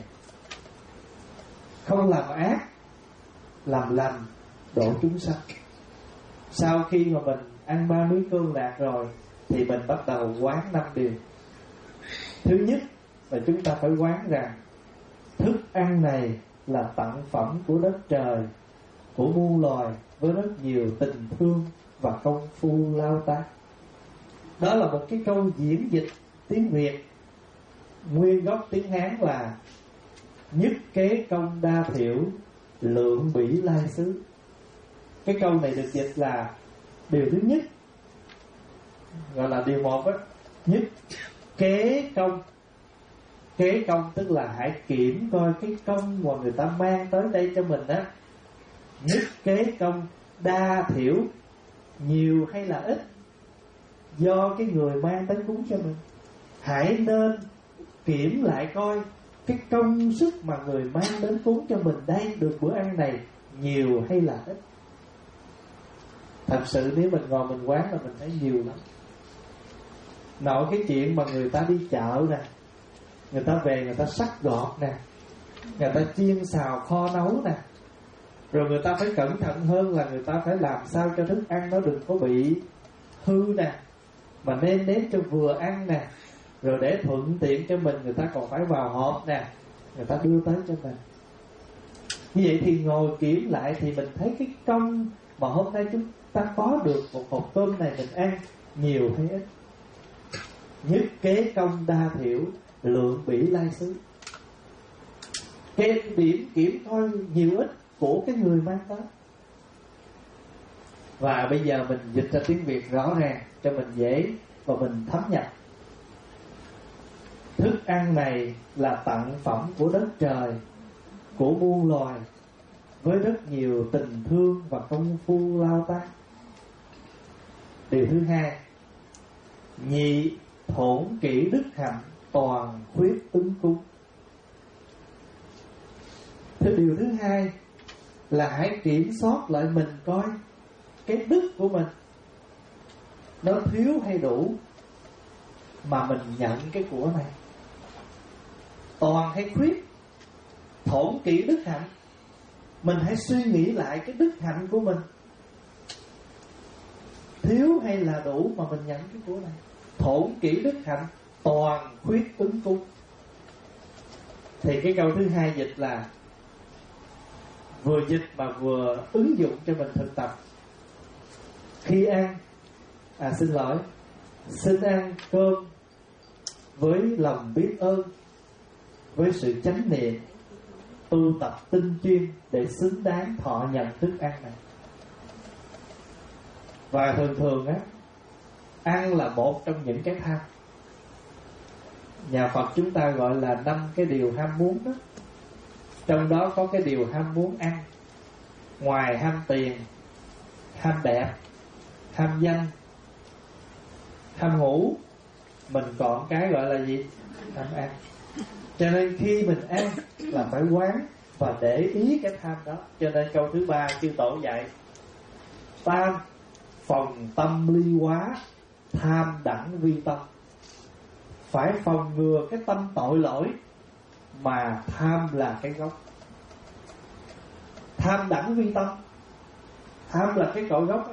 Không làm ác, làm lành, độ chúng sanh. Sau khi mà mình ăn ba miếng cơm lạc rồi thì mình bắt đầu quán năm điều. Thứ nhất là chúng ta phải quán rằng thức ăn này là tặng phẩm của đất trời, của muôn loài, với rất nhiều tình thương và công phu lao tác. Đó là một cái câu diễn dịch tiếng Việt. Nguyên gốc tiếng Hán là nhất kế công đa thiểu, lượng bỉ lai xứ. Cái câu này được dịch là điều thứ nhất, gọi là điều một á, nhất kế công. Kế công tức là hãy kiểm coi cái công mà người ta mang tới đây cho mình á. Nhất kế công đa thiểu, nhiều hay là ít, do cái người mang đến cúng cho mình. Hãy nên kiểm lại coi cái công sức mà người mang đến cúng cho mình đây, được bữa ăn này nhiều hay là ít. Thật sự nếu mình ngồi mình quán là mình thấy nhiều lắm. Nội cái chuyện mà người ta đi chợ nè, người ta về người ta sắc gọt nè, người ta chiên xào kho nấu nè, rồi người ta phải cẩn thận hơn là người ta phải làm sao cho thức ăn nó đừng có bị hư nè, mà nêm nếm cho vừa ăn nè, rồi để thuận tiện cho mình người ta còn phải vào hộp nè, người ta đưa tới cho mình. Như vậy thì ngồi kiểm lại thì mình thấy cái công mà hôm nay chúng ta có được một hộp cơm này mình ăn nhiều hay ít. Nhất kế công đa thiểu, lượng bỉ lai xứ. Cái điểm kiểm thôi nhiều ít của cái người mang tới. Và bây giờ mình dịch ra tiếng Việt rõ ràng cho mình dễ và mình thấm nhập. Thức ăn này là tặng phẩm của đất trời, của muôn loài, với rất nhiều tình thương và công phu lao tác. Điều thứ hai, nhị thổn kỷ đức hạnh, toàn khuyết ứng cung. Thứ điều thứ hai là hãy kiểm soát lại mình coi cái đức của mình nó thiếu hay đủ mà mình nhận cái của này. Toàn hay khuyết, thổn kỷ đức hạnh, mình hãy suy nghĩ lại cái đức hạnh của mình thiếu hay là đủ mà mình nhận cái của này. Thổn kỷ đức hạnh, toàn khuyết ứng cung. Thì cái câu thứ hai dịch là vừa dịch mà vừa ứng dụng cho mình thực tập. Khi ăn, à xin lỗi, xin ăn cơm với lòng biết ơn, với sự chánh niệm, tu tập tinh chuyên để xứng đáng thọ nhận thức ăn này. Và thường thường á, ăn là một trong những cái tham. Nhà Phật chúng ta gọi là năm cái điều ham muốn đó. Trong đó có cái điều ham muốn ăn. Ngoài ham tiền, ham đẹp, ham danh, ham ngủ, mình còn cái gọi là gì? Ham ăn. Cho nên khi mình ăn là phải quán và để ý cái tham đó. Cho nên câu thứ ba chư tổ dạy: tam phòng tâm ly hóa, tham đẳng vi tâm. Phải phòng ngừa cái tâm tội lỗi mà tham là cái gốc. Tham đẳng vi tâm, tham là cái cội gốc đó.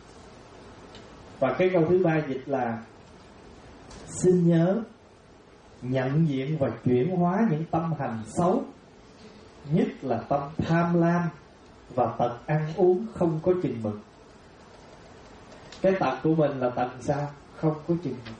Và cái câu thứ ba dịch là xin nhớ nhận diện và chuyển hóa những tâm hành xấu, nhất là tâm tham lam và tật ăn uống không có chừng mực. Cái tật của mình là tật sao? Không có chừng mực.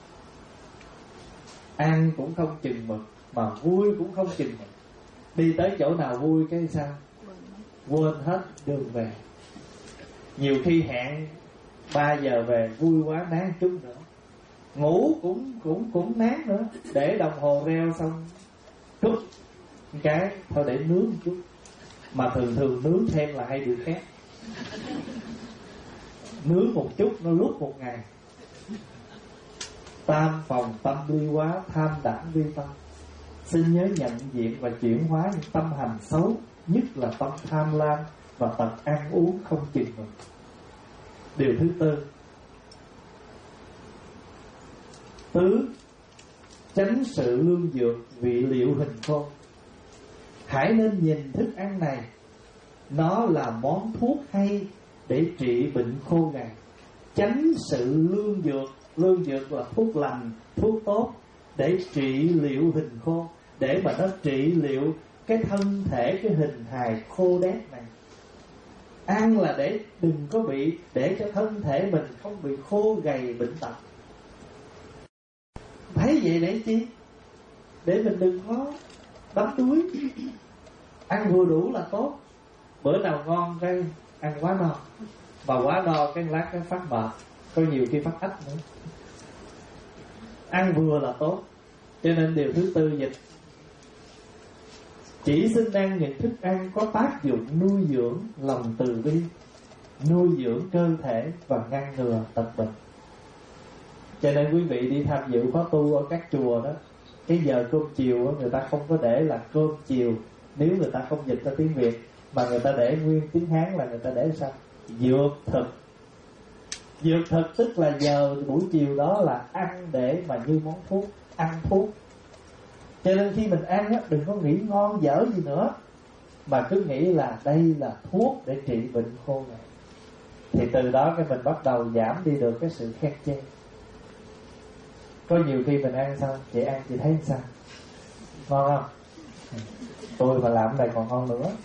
Ăn cũng không chừng mực, mà vui cũng không chừng mực. Đi tới chỗ nào vui cái sao? Quên hết đường về. Nhiều khi hẹn ba giờ về vui quá nán chút nữa. Ngủ cũng cũng cũng nán nữa. Để đồng hồ reo xong chút cái thôi để nướng một chút. Mà thường thường nướng thêm là hay bị khét. Nướng một chút nó lúc một ngày. Tam phòng tâm ly hóa, tham đẳng vi tâm. Xin nhớ nhận diện và chuyển hóa những tâm hành xấu, nhất là tâm tham lam và tật ăn uống không chừng mực. Điều thứ tư, tứ tránh sự lương dược vị liệu hình khô. Hãy nên nhìn thức ăn này, nó là món thuốc hay để trị bệnh khô gầy. Tránh sự lương dược, lương dược là thuốc lành, thuốc tốt để trị liệu hình khô, để mà nó trị liệu cái thân thể, cái hình hài khô đét này. Ăn là để đừng có bị, để cho thân thể mình không bị khô gầy bệnh tật. Thấy vậy để chi? Để mình đừng có đắm đuối. Ăn vừa đủ là tốt. Bữa nào ngon cái ăn quá no, mà quá no cái lát cái phát mệt, có nhiều khi phát ách nữa. Ăn vừa là tốt. Cho nên điều thứ tư dịch: chỉ xin ăn những thức ăn có tác dụng nuôi dưỡng lòng từ bi, nuôi dưỡng cơ thể và ngăn ngừa tật bệnh. Cho nên quý vị đi tham dự khóa tu ở các chùa đó, cái giờ cơm chiều đó, người ta không có để là cơm chiều, nếu người ta không dịch ra tiếng Việt, mà người ta để nguyên tiếng Hán là người ta để sao? Dược thực. Dược thực tức là giờ buổi chiều đó là ăn để mà như món thuốc, ăn thuốc. Cho nên khi mình ăn á, đừng có nghĩ ngon dở gì nữa, mà cứ nghĩ là đây là thuốc để trị bệnh khô này. Thì từ đó cái mình bắt đầu giảm đi được cái sự khen chê. Có nhiều khi mình ăn sao, chị ăn chị thấy sao? Ngon không? Tôi mà làm này còn ngon nữa.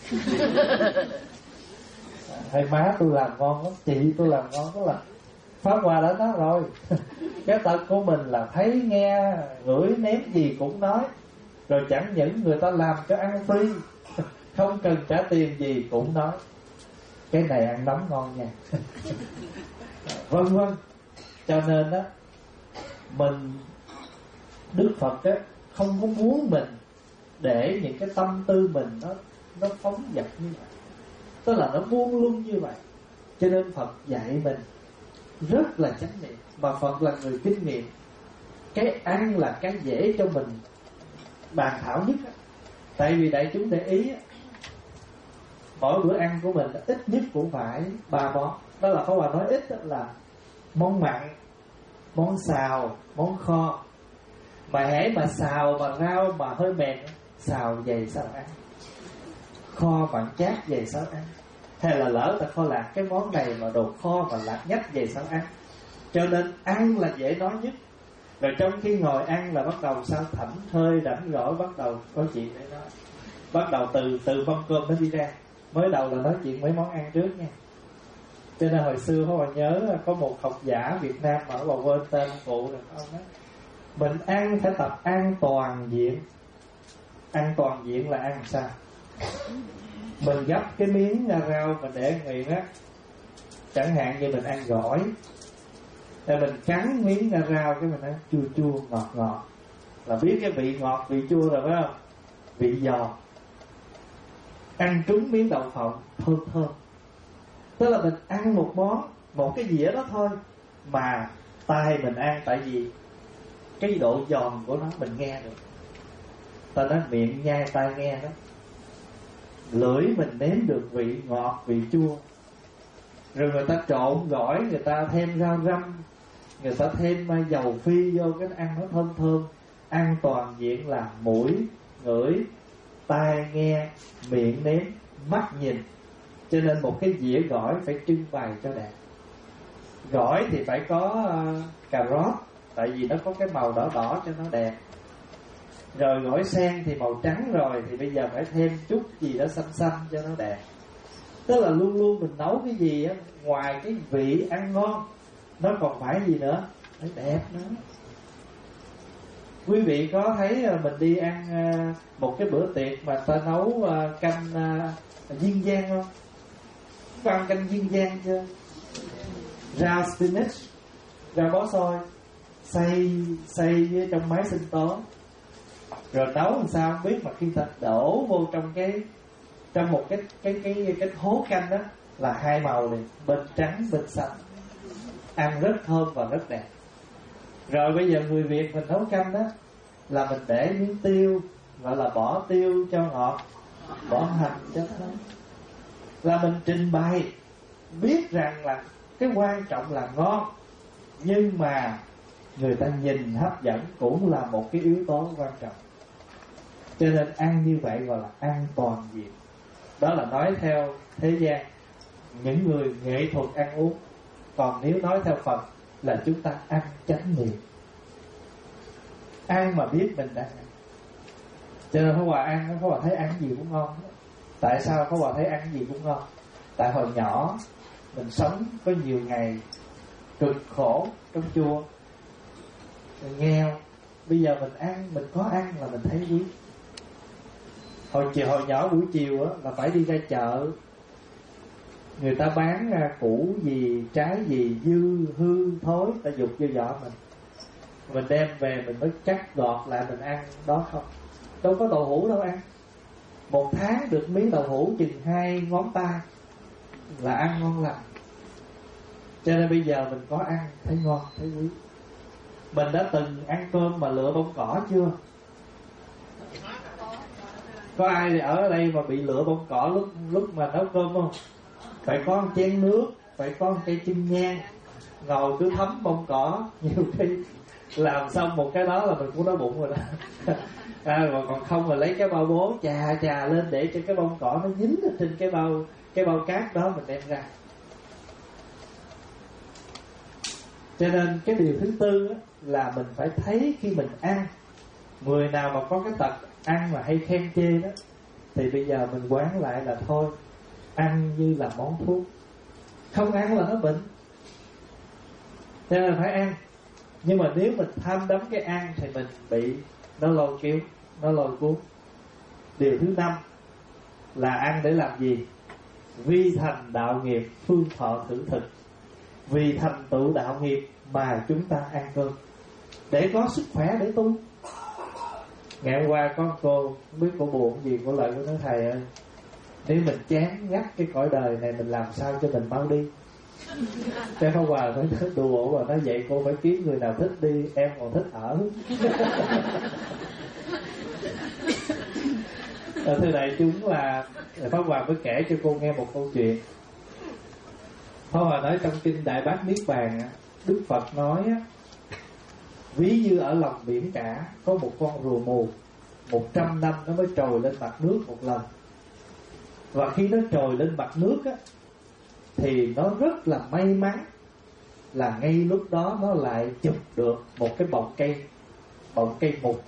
Hay má tôi làm ngon lắm, chị tôi làm ngon đó, là Pháp Hòa đã nói rồi. Cái tật của mình là thấy nghe ngửi nếm gì cũng nói. Rồi chẳng những người ta làm cho ăn free, không cần trả tiền gì cũng nói cái này ăn nấm ngon nha. Vân vân. Cho nên đó, mình Đức Phật á không có muốn mình để những cái tâm tư mình nó nó phóng dật như vậy, tức là nó buông lung như vậy. Cho nên Phật dạy mình rất là chánh niệm, mà Phật là người kinh nghiệm. Cái ăn là cái dễ cho mình bàn thảo nhất á. Tại vì đại chúng để ý á, mỗi bữa ăn của mình ít nhất cũng phải ba món. Đó là Pháp Hòa nói ít là món mặn, món xào, món kho. Mà hễ mà xào mà rau mà hơi mềm, xào dày sao ăn, kho mặn chát dày sao ăn. Hay là lỡ ta kho lạc cái món này mà đồ kho mà lạc nhách dày sao ăn. Cho nên ăn là dễ nói nhất. Rồi trong khi ngồi ăn là bắt đầu sao thảnh thơi rảnh rỗi, bắt đầu có chuyện để nói. Bắt đầu từ từ mâm cơm nó đi ra. Mới đầu là nói chuyện mấy món ăn trước nha. Cho nên hồi xưa có bà nhớ có một học giả Việt Nam mà bà quên tên phụ rồi không đó. Mình ăn phải tập ăn toàn diện. Ăn toàn diện là ăn sao? Mình gấp cái miếng rau mình để miệng á, chẳng hạn như mình ăn gỏi, rồi mình cắn miếng rau cái mình ăn chua chua ngọt ngọt, là biết cái vị ngọt vị chua rồi phải không? Vị giòn. Ăn trúng miếng đậu phộng thơm thơm. Tức là mình ăn một món, một cái dĩa đó thôi, mà tai mình ăn, tại vì cái độ giòn của nó mình nghe được. Ta nói miệng nhai tai nghe đó. Lưỡi mình nếm được vị ngọt, vị chua. Rồi người ta trộn gỏi, người ta thêm rau răm, người ta thêm dầu phi vô, cái ăn nó thơm thơm. Ăn toàn diện là mũi ngửi, tai nghe, miệng nếm, mắt nhìn. Cho nên một cái dĩa gỏi phải trưng bày cho đẹp. Gỏi thì phải có uh, cà rốt, tại vì nó có cái màu đỏ đỏ cho nó đẹp. Rồi gỏi sen thì màu trắng rồi, thì bây giờ phải thêm chút gì đó xanh xanh cho nó đẹp. Tức là luôn luôn mình nấu cái gì á, ngoài cái vị ăn ngon, nó còn phải gì nữa? Phải đẹp nữa. Quý vị có thấy mình đi ăn một cái bữa tiệc mà ta nấu canh Duyên Dáng không? Có ăn canh Duyên Dáng chưa? Rau spinach, rau bó xôi xay xay trong máy sinh tố, rồi nấu làm sao không biết, mà khi ta đổ vô trong cái trong một cái cái cái cái hố canh đó là hai màu liền, bên trắng bên xanh, ăn rất thơm và rất đẹp. Rồi bây giờ người Việt mình nấu canh đó là mình để miếng tiêu, gọi là bỏ tiêu cho ngọt, bỏ hành cho thơm, là mình trình bày biết rằng là cái quan trọng là ngon, nhưng mà người ta nhìn hấp dẫn cũng là một cái yếu tố quan trọng. Cho nên ăn như vậy gọi là ăn toàn diện. Đó là nói theo thế gian, những người nghệ thuật ăn uống. Còn nếu nói theo Phật là chúng ta ăn chánh niệm, ăn mà biết mình đang ăn. Cho nên Pháp Hòa ăn, Pháp Hòa thấy ăn gì cũng ngon. Tại sao Pháp Hòa thấy ăn gì cũng ngon? Tại hồi nhỏ mình sống có nhiều ngày cực khổ trong chùa, nghèo. Bây giờ mình ăn, mình có ăn là mình thấy quý. Hồi chiều hồi nhỏ buổi chiều á là phải đi ra chợ, người ta bán ra củ gì, trái gì dư hư thối, ta dục vô giỏ mình, mình đem về mình mới cắt gọt lại mình ăn đó không. Đâu có đậu hũ đâu ăn. Một tháng được miếng đậu hũ chừng hai ngón tay là ăn ngon lành. Cho nên bây giờ mình có ăn thấy ngon, thấy quý. Mình đã từng ăn cơm mà lựa bông cỏ chưa? Có ai ở đây mà bị lựa bông cỏ lúc lúc mà nấu cơm không? Phải có một chén nước, phải có một cây chim nhang, ngồi cứ thấm bông cỏ. Nhiều khi làm xong một cái đó là mình cũng đói bụng rồi đó. À, mà còn không mà lấy cái bao bố chà chà lên để cho cái bông cỏ nó dính ở trên cái bao cái bao cát đó mình đem ra. Cho nên cái điều thứ tư á, là mình phải thấy khi mình ăn. Người nào mà có cái tật ăn mà hay khen chê đó, thì bây giờ mình quán lại là thôi, ăn như là món thuốc, không ăn là nó bệnh. Cho nên phải ăn. Nhưng mà nếu mình tham đắm cái ăn thì mình bị nó lôi kéo, nó lôi cuốn. Điều thứ năm là ăn để làm gì? Vi thành đạo nghiệp, phương thọ thử thực. Vì thành tựu đạo nghiệp mà chúng ta ăn cơm, để có sức khỏe để tu. Ngày hôm qua có cô, không biết cô buồn gì, cô lại cô nói thầy ơi, nếu mình chán ngắt cái cõi đời này, mình làm sao cho mình mau đi. Cái Pháp Hòa mới đùa và nói vậy cô phải kiếm người nào thích đi, em còn thích ở. Ở thưa đại chúng là Pháp Hòa mới kể cho cô nghe một câu chuyện. Pháp Hòa nói trong kinh Đại Bát Niết Bàn, Đức Phật nói á, ví như ở lòng biển cả có một con rùa mù, một trăm năm nó mới trồi lên mặt nước một lần. Và khi nó trồi lên mặt nước á, thì nó rất là may mắn là ngay lúc đó nó lại chụp được một cái bọng cây, bọng cây mục.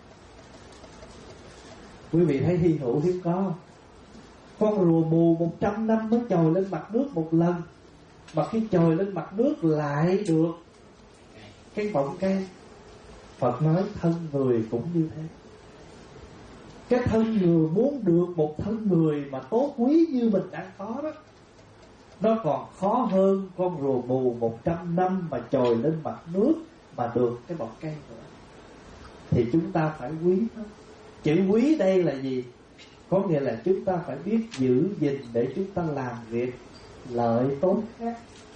Quý vị thấy hy hữu hiếm có không? Con rùa mù một trăm năm mới trồi lên mặt nước một lần, mà khi trồi lên mặt nước lại được cái bọng cây. Phật nói thân người cũng như thế. Cái thân người, muốn được một thân người mà tốt quý như mình đang có đó, nó còn khó hơn con rùa mù một trăm năm mà trồi lên mặt nước mà được cái bọng cây nữa. Thì chúng ta phải quý nó. Chữ quý đây là gì? Có nghĩa là chúng ta phải biết giữ gìn để chúng ta làm việc lợi tốt khác.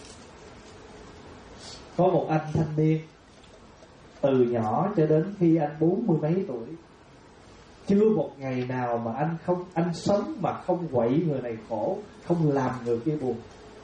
Có một anh thanh niên, từ nhỏ cho đến khi anh bốn mươi mấy tuổi, chưa một ngày nào mà anh không anh sống mà không quậy người này khổ, không làm người kia buồn.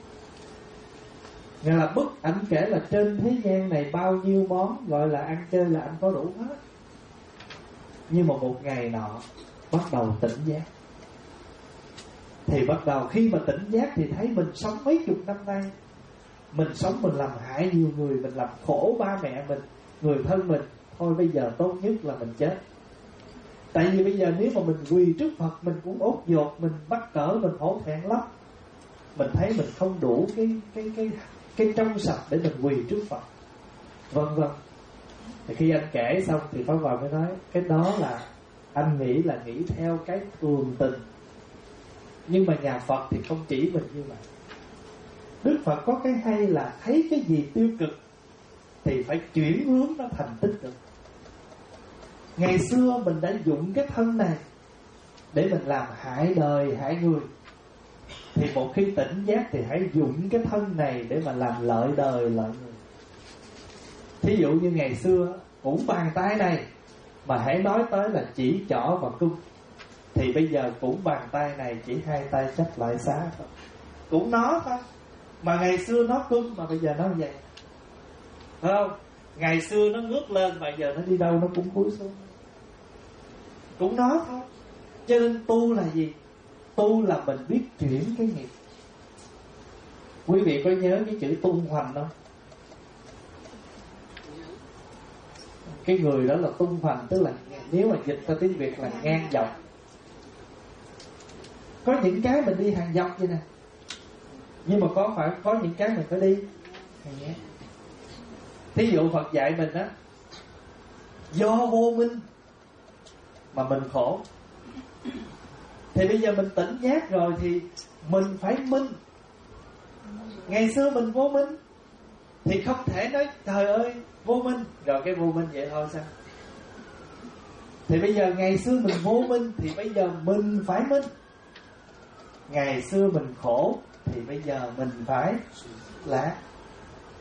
Nghĩa là bức anh kể là trên thế gian này bao nhiêu món gọi là ăn chơi là anh có đủ hết. Nhưng mà một ngày nọ bắt đầu tỉnh giác. Thì bắt đầu khi mà tỉnh giác thì thấy mình sống mấy chục năm nay, mình sống mình làm hại nhiều người, mình làm khổ ba mẹ mình, người thân mình. Thôi bây giờ tốt nhất là mình chết. Tại vì bây giờ nếu mà mình quỳ trước Phật, mình cũng ốt dột, mình bắt cỡ, mình hổ thẹn lắm. Mình thấy mình không đủ cái cái cái cái trong sạch để mình quỳ trước Phật, vân vân. Thì khi anh kể xong thì Pháp Hòa mới nói cái đó là anh nghĩ là nghĩ theo cái thường tình, nhưng mà nhà Phật thì không chỉ mình như vậy. Đức Phật có cái hay là thấy cái gì tiêu cực thì phải chuyển hướng nó thành tích cực. Ngày xưa mình đã dụng cái thân này để mình làm hại đời, hại người, thì một khi tỉnh giác thì hãy dụng cái thân này để mà làm lợi đời, lợi người. Thí dụ như ngày xưa cũng bàn tay này mà hãy nói tới là chỉ trỏ và cung, thì bây giờ cũng bàn tay này chỉ hai tay chấp lại xá thôi, cũng nó thôi. Mà ngày xưa nó cung mà bây giờ nó vậy, phải không? Ngày xưa nó ngước lên mà giờ nó đi đâu nó cũng cúi xuống, cũng nó thôi. Cho nên tu là gì? Tu là mình biết chuyển cái nghiệp. Quý vị có nhớ cái chữ tung hoành không? Cái người đó là tung hoành, tức là nếu mà dịch ra tiếng Việt là ngang dọc. Có những cái mình đi hàng dọc vậy nè, nhưng mà có phải có những cái mình phải đi hàng nhé. Thí dụ Phật dạy mình á, do vô minh mà mình khổ, thì bây giờ mình tỉnh giác rồi thì mình phải minh. Ngày xưa mình vô minh thì không thể nói trời ơi vô minh rồi cái vô minh vậy thôi sao? Thì bây giờ ngày xưa mình vô minh thì bây giờ mình phải minh. Ngày xưa mình khổ thì bây giờ mình phải lạc.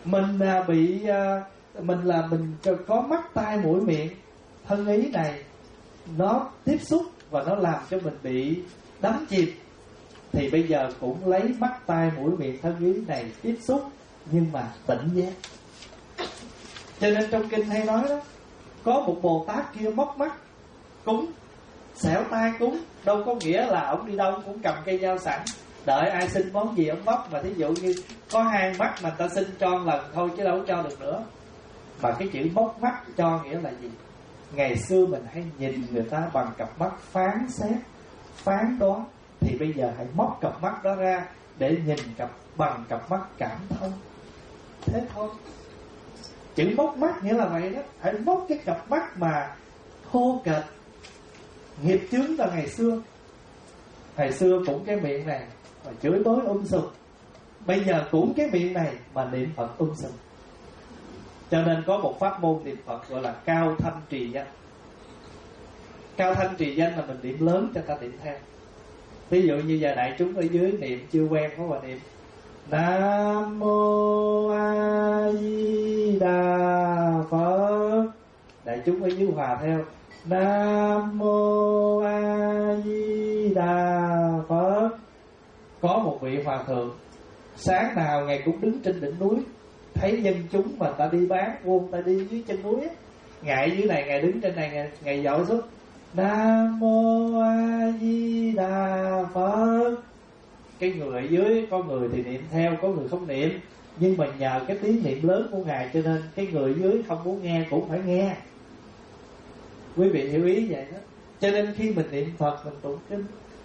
Mình à, bị à, mình là mình có mắt tai mũi miệng thân ý này, nó tiếp xúc và nó làm cho mình bị đắm chìm, thì bây giờ cũng lấy mắt tai mũi miệng thân ý này tiếp xúc, nhưng mà tỉnh giác. Cho nên trong kinh hay nói đó, có một Bồ Tát kia móc mắt cúng, xẻo tay cúng, đâu có nghĩa là ông đi đâu cũng cầm cây dao sẵn đợi ai xin món gì ông móc. Mà thí dụ như có hai mắt mà ta xin cho một lần thôi chứ đâu có cho được nữa. Mà cái chữ móc mắt cho nghĩa là gì? Ngày xưa mình hay nhìn người ta bằng cặp mắt phán xét, phán đoán, thì bây giờ hãy móc cặp mắt đó ra để nhìn cặp bằng cặp mắt cảm thông. Thế thôi. Chữ móc mắt nghĩa là vậy đó. Hãy móc cái cặp mắt mà thô kệch, nghiệp chướng là ngày xưa. Ngày xưa cũng cái miệng này mà chửi bới um sùm, bây giờ cũng cái miệng này mà niệm Phật um sùm. Cho nên có một pháp môn niệm Phật gọi là cao thanh trì danh. Cao thanh trì danh là mình niệm lớn cho ta niệm theo. Ví dụ như giờ đại chúng ở dưới niệm chưa quen có mà niệm Nam Mô A Di Đà Phật, đại chúng ở dưới hòa theo Nam Mô A Di Đà Phật. Có một vị hòa thượng sáng nào ngày cũng đứng trên đỉnh núi, thấy dân chúng mà ta đi bán buôn, ta đi dưới chân núi, ngài dưới này ngài đứng trên này, ngài, ngài dội xuống Nam Mô A Di Đà Phật. Cái người ở dưới có người thì niệm theo, có người không niệm, nhưng mà nhờ cái tiếng niệm lớn của ngài cho nên cái người dưới không muốn nghe cũng phải nghe. Quý vị hiểu ý vậy đó. Cho nên khi mình niệm Phật mình tụng kinh,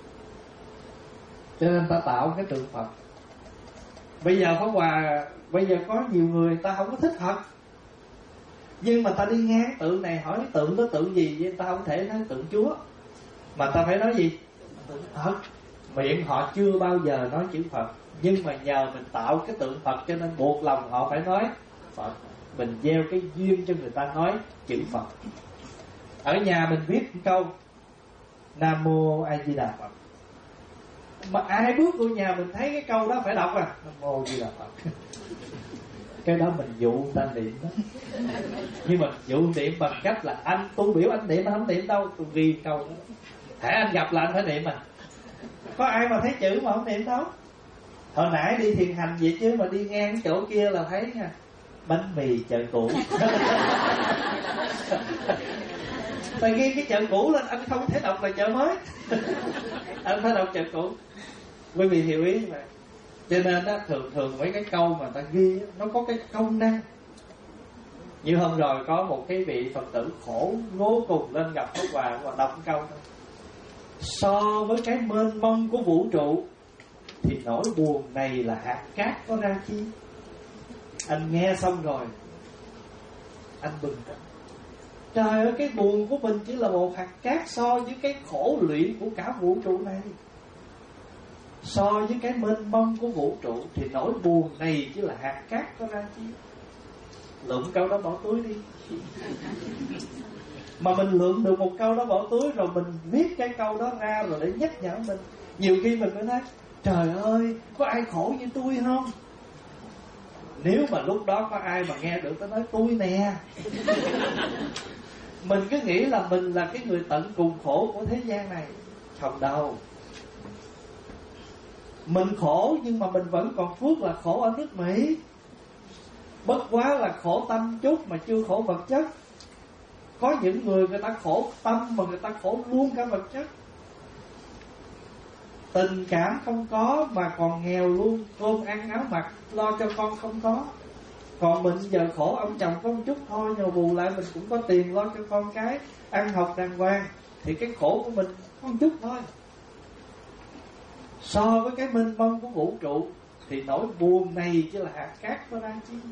cho nên ta tạo cái tượng Phật. Bây giờ Pháp Hòa, bây giờ có nhiều người ta không có thích Phật, nhưng mà ta đi ngang tượng này hỏi tượng đó tượng gì vậy, ta không thể nói tượng Chúa, mà ta phải nói gì? Tượng Phật. Miệng họ chưa bao giờ nói chữ Phật, nhưng mà nhờ mình tạo cái tượng Phật cho nên buộc lòng họ phải nói Phật. Mình gieo cái duyên cho người ta nói chữ Phật. Ở nhà mình viết một câu Nam Mô A Di Đà Phật, mà ai bước vô nhà mình thấy cái câu đó phải đọc à Nam Mô A Di Đà Phật. Cái đó mình dụ người ta niệm đó. Nhưng mà dụ niệm bằng cách là anh tu biểu anh niệm, anh không niệm đâu, tôi ghi câu đó. Hãy anh gặp là anh phải niệm à. Có ai mà thấy chữ mà không niệm đâu. Hồi nãy đi thiền hành vậy chứ mà đi ngang chỗ kia là thấy nha, bánh mì chợ cũ. Tại ghi cái chợ cũ lên anh không thể đọc là chợ mới. Anh phải đọc chợ cũ. Quý vị hiểu ý vậy. Cho nên đó, thường thường mấy cái câu mà ta ghi nó có cái công năng. Như hôm rồi có một cái vị Phật tử khổ ngố cùng lên gặp Pháp Hòa và đọc câu đó. So với cái mênh mông của vũ trụ thì nỗi buồn này là hạt cát có ra chi. Anh nghe xong rồi anh bừng tỉnh. Trời ơi, cái buồn của mình chỉ là một hạt cát so với cái khổ luyện của cả vũ trụ này. So với cái mênh mông của vũ trụ thì nỗi buồn này chỉ là hạt cát có ra chi. Lượm câu đó bỏ túi đi. Mà mình lượm được một câu đó bỏ túi rồi mình viết cái câu đó ra rồi để nhắc nhở mình. Nhiều khi mình mới nói trời ơi, có ai khổ như tôi không? Nếu mà lúc đó có ai mà nghe được, tôi nói tôi nè. Mình cứ nghĩ là mình là cái người tận cùng khổ của thế gian này. Không đâu. Mình khổ nhưng mà mình vẫn còn phước là khổ ở nước Mỹ. Bất quá là khổ tâm chút mà chưa khổ vật chất. Có những người người ta khổ tâm mà người ta khổ luôn cả vật chất. Tình cảm không có mà còn nghèo luôn, cơm ăn áo mặc lo cho con không có. Còn mình giờ khổ ông chồng có một chút thôi, nhờ bù lại mình cũng có tiền lo cho con cái ăn học đàng hoàng. Thì cái khổ của mình có một chút thôi. So với cái mênh mông của vũ trụ thì nỗi buồn này chỉ là hạt cát có ra chi.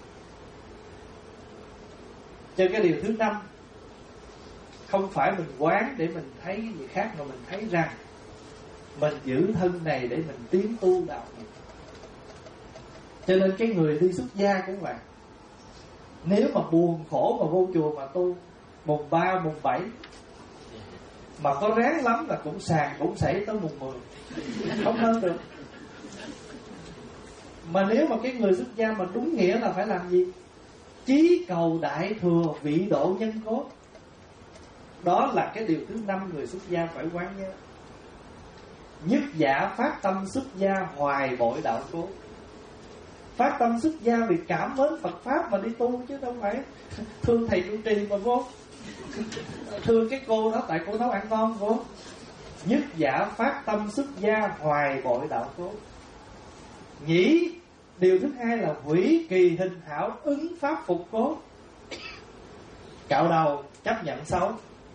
Cho cái điều thứ năm, không phải mình quán để mình thấy cái gì khác, mà mình thấy rằng mình giữ thân này để mình tiến tu đạo nghiệp. Cho nên cái người đi xuất gia cũng vậy. Nếu mà buồn khổ mà vô chùa mà tu mùng ba, mùng bảy, mà có ráng lắm là cũng sàn cũng xảy tới mùng mười, không hơn được. Mà nếu mà cái người xuất gia mà đúng nghĩa là phải làm gì? Chí cầu đại thừa, vị độ nhân cốt. Đó là cái điều thứ năm người xuất gia phải quán nhớ. Nhất giả phát tâm xuất gia, hoài bội đạo cốt. Phát tâm xuất gia vì cảm mến Phật Pháp mà đi tu, chứ đâu phải thương thầy trụ trì mà vô, thương cái cô đó tại cô nấu ăn ngon vô. Nhất giả phát tâm xuất gia, hoài bội đạo cốt. Nhĩ, điều thứ hai là hủy kỳ hình hảo, ứng pháp phục cốt. Cạo đầu, chấp nhận xấu,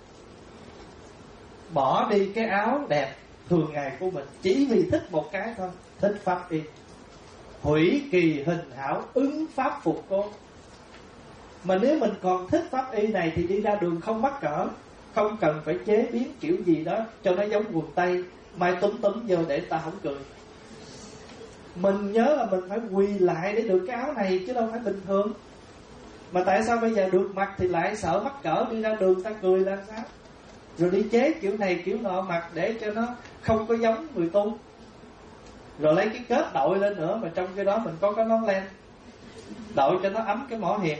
bỏ đi cái áo đẹp thường ngày của mình chỉ vì thích một cái thôi, thích pháp y. Hủy kỳ hình hảo, ứng pháp phục cốt. Mà nếu mình còn thích pháp y này thì đi ra đường không mắc cỡ, không cần phải chế biến kiểu gì đó cho nó giống quần tây, mai túm túm vô để ta không cười. Mình nhớ là mình phải quỳ lại để được cái áo này, chứ đâu phải bình thường. Mà tại sao bây giờ được mặc thì lại sợ mắc cỡ, đi ra đường ta cười là sao? Rồi đi chế kiểu này kiểu nọ mặc để cho nó không có giống người tu. Rồi lấy cái kết đội lên nữa, mà trong cái đó mình có cái nón len đội cho nó ấm cái mỏ hiền.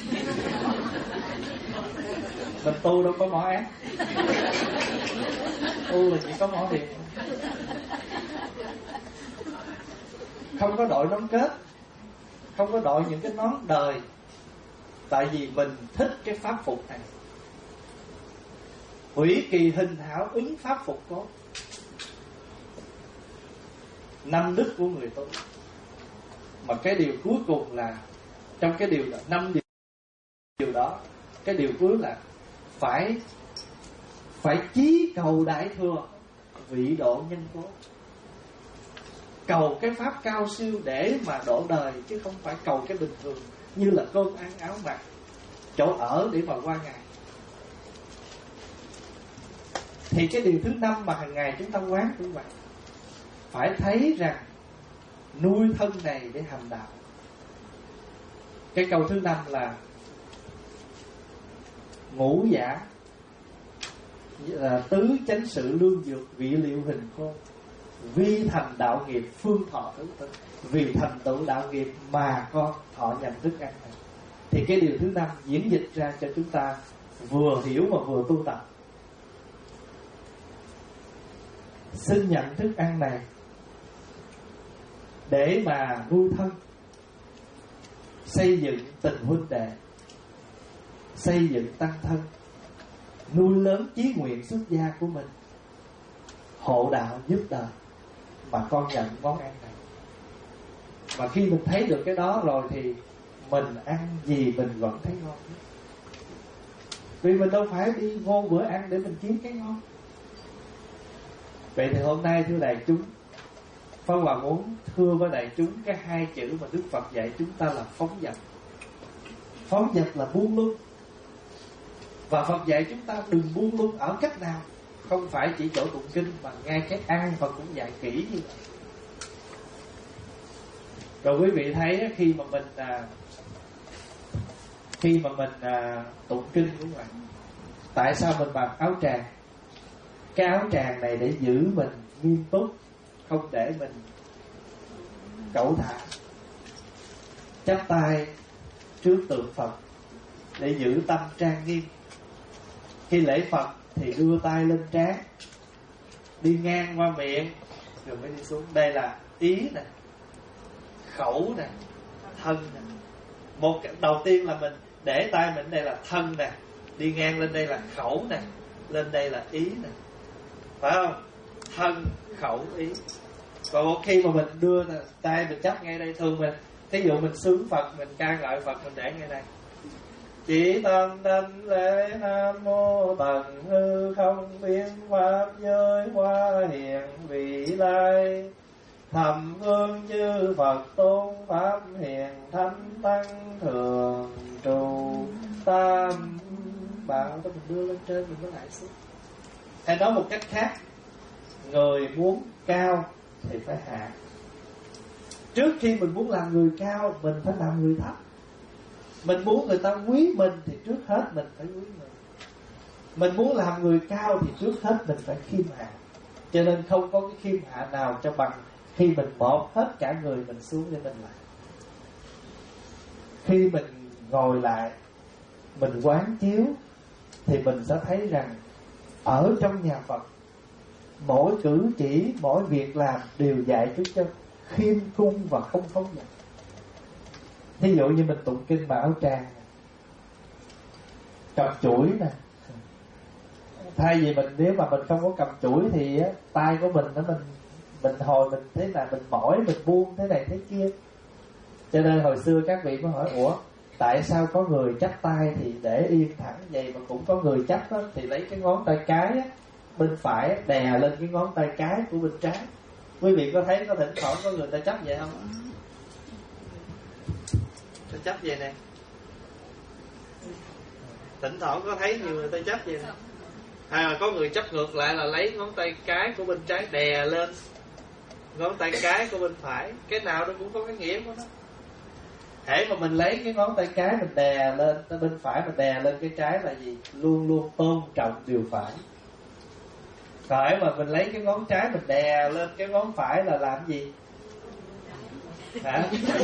Mình tu đâu có mỏ ác, tu là chỉ có mỏ hiền. Không có đội nón kết, không có đội những cái nón đời, tại vì mình thích cái pháp phục này. Hủy kỳ hình hảo, ứng pháp phục cốt. Năm đức của người tu. Mà cái điều cuối cùng là, trong cái điều là năm điều, điều đó, cái điều cuối là phải phải chí cầu đại thừa, vị độ nhân cốt. Cầu cái pháp cao siêu để mà độ đời, chứ không phải cầu cái bình thường như là cơm ăn áo mặc, chỗ ở để mà qua ngày. Thì cái điều thứ năm mà hàng ngày chúng ta quán cũng vậy. Phải thấy rằng nuôi thân này để hành đạo. Cái câu thứ năm là ngũ giả, là tứ chánh sự lương dược, vị liệu hình khôn, vi thành đạo nghiệp, phương thọ thứ tư. Vì thành tựu đạo nghiệp mà con thọ nhận thức ăn này. Thì cái điều thứ năm diễn dịch ra cho chúng ta vừa hiểu mà vừa tu tập. Xin nhận thức ăn này để mà nuôi thân, xây dựng tình huynh đệ, xây dựng tăng thân, nuôi lớn chí nguyện xuất gia của mình, hộ đạo giúp đời, mà con nhận món ăn này. Mà khi mình thấy được cái đó rồi thì mình ăn gì mình vẫn thấy ngon. Vì mình đâu phải đi vô bữa ăn để mình kiếm cái ngon. Vậy thì hôm nay thưa đại chúng, Pháp Hòa muốn thưa với đại chúng cái hai chữ mà Đức Phật dạy chúng ta là phóng dật. Phóng dật là buông lung. Và Phật dạy chúng ta đừng buông lung ở cách nào. Không phải chỉ chỗ tụng kinh, mà ngay cái ăn Phật cũng dạy kỹ như vậy. Rồi quý vị thấy khi mà mình à, Khi mà mình à, tụng kinh cũng vậy. Tại sao mình mặc áo tràng? Cái áo tràng này để giữ mình nghiêm túc, không để mình cẩu thả. Chắp tay trước tượng Phật để giữ tâm trang nghiêm. Khi lễ Phật thì đưa tay lên trán, đi ngang qua miệng rồi mới đi xuống. Đây là ý nè, khẩu nè, thân nè. Một đầu tiên là mình để tay mình đây là thân nè, đi ngang lên đây là khẩu nè, lên đây là ý nè, phải không? Thân, khẩu, ý. Và một khi mà mình đưa tay mình chấp ngay đây, thường mình thí dụ mình sướng Phật, mình ca ngợi Phật, mình để ngay đây. Chỉ tâm đảnh lễ Nam Mô Tần Hư Không Biến Pháp Giới Hoa Hiền Vị Lai, thầm vương chư Phật tôn Pháp hiền thánh tăng thường trụ tam bảo. Đó mình đưa lên trên mình mới lại xuống. Hay nói một cách khác, người muốn cao thì phải hạ. Trước khi mình muốn làm người cao, mình phải làm người thấp. Mình muốn người ta quý mình thì trước hết mình phải quý mình. Mình muốn làm người cao thì trước hết mình phải khiêm hạ. Cho nên không có cái khiêm hạ nào cho bằng khi mình một hết cả người mình xuống để mình làm. Khi mình ngồi lại, mình quán chiếu, thì mình sẽ thấy rằng ở trong nhà Phật, mỗi cử chỉ, mỗi việc làm đều dạy chúng cho khiêm cung và không phóng dật. Thí dụ như mình tụng kinh mà áo tràng, cầm chuỗi nè, thay vì mình nếu mà mình không có cầm chuỗi thì á, tay của mình nó mình mình hồi mình thế là mình mỏi, mình buông thế này thế kia. Cho nên hồi xưa các vị mới hỏi, ủa tại sao có người chắp tay thì để yên thẳng vậy, mà cũng có người chắp đó, thì lấy cái ngón tay cái á, bên phải đè lên cái ngón tay cái của bên trái. Quý vị có thấy có thỉnh thoảng có người ta chấp vậy không? Ta chấp vậy nè, thỉnh thoảng có thấy nhiều người ta chấp vậy nè. Hay là có người chấp ngược lại là lấy ngón tay cái của bên trái đè lên ngón tay cái của bên phải. Cái nào nó cũng có cái nghĩa của nó. Hễ mà mình lấy cái ngón tay cái mình đè lên bên phải, mình đè lên cái trái là gì? Luôn luôn tôn trọng điều phải. Rồi mà mình lấy cái ngón trái mình đè lên cái ngón phải là làm gì? Hả?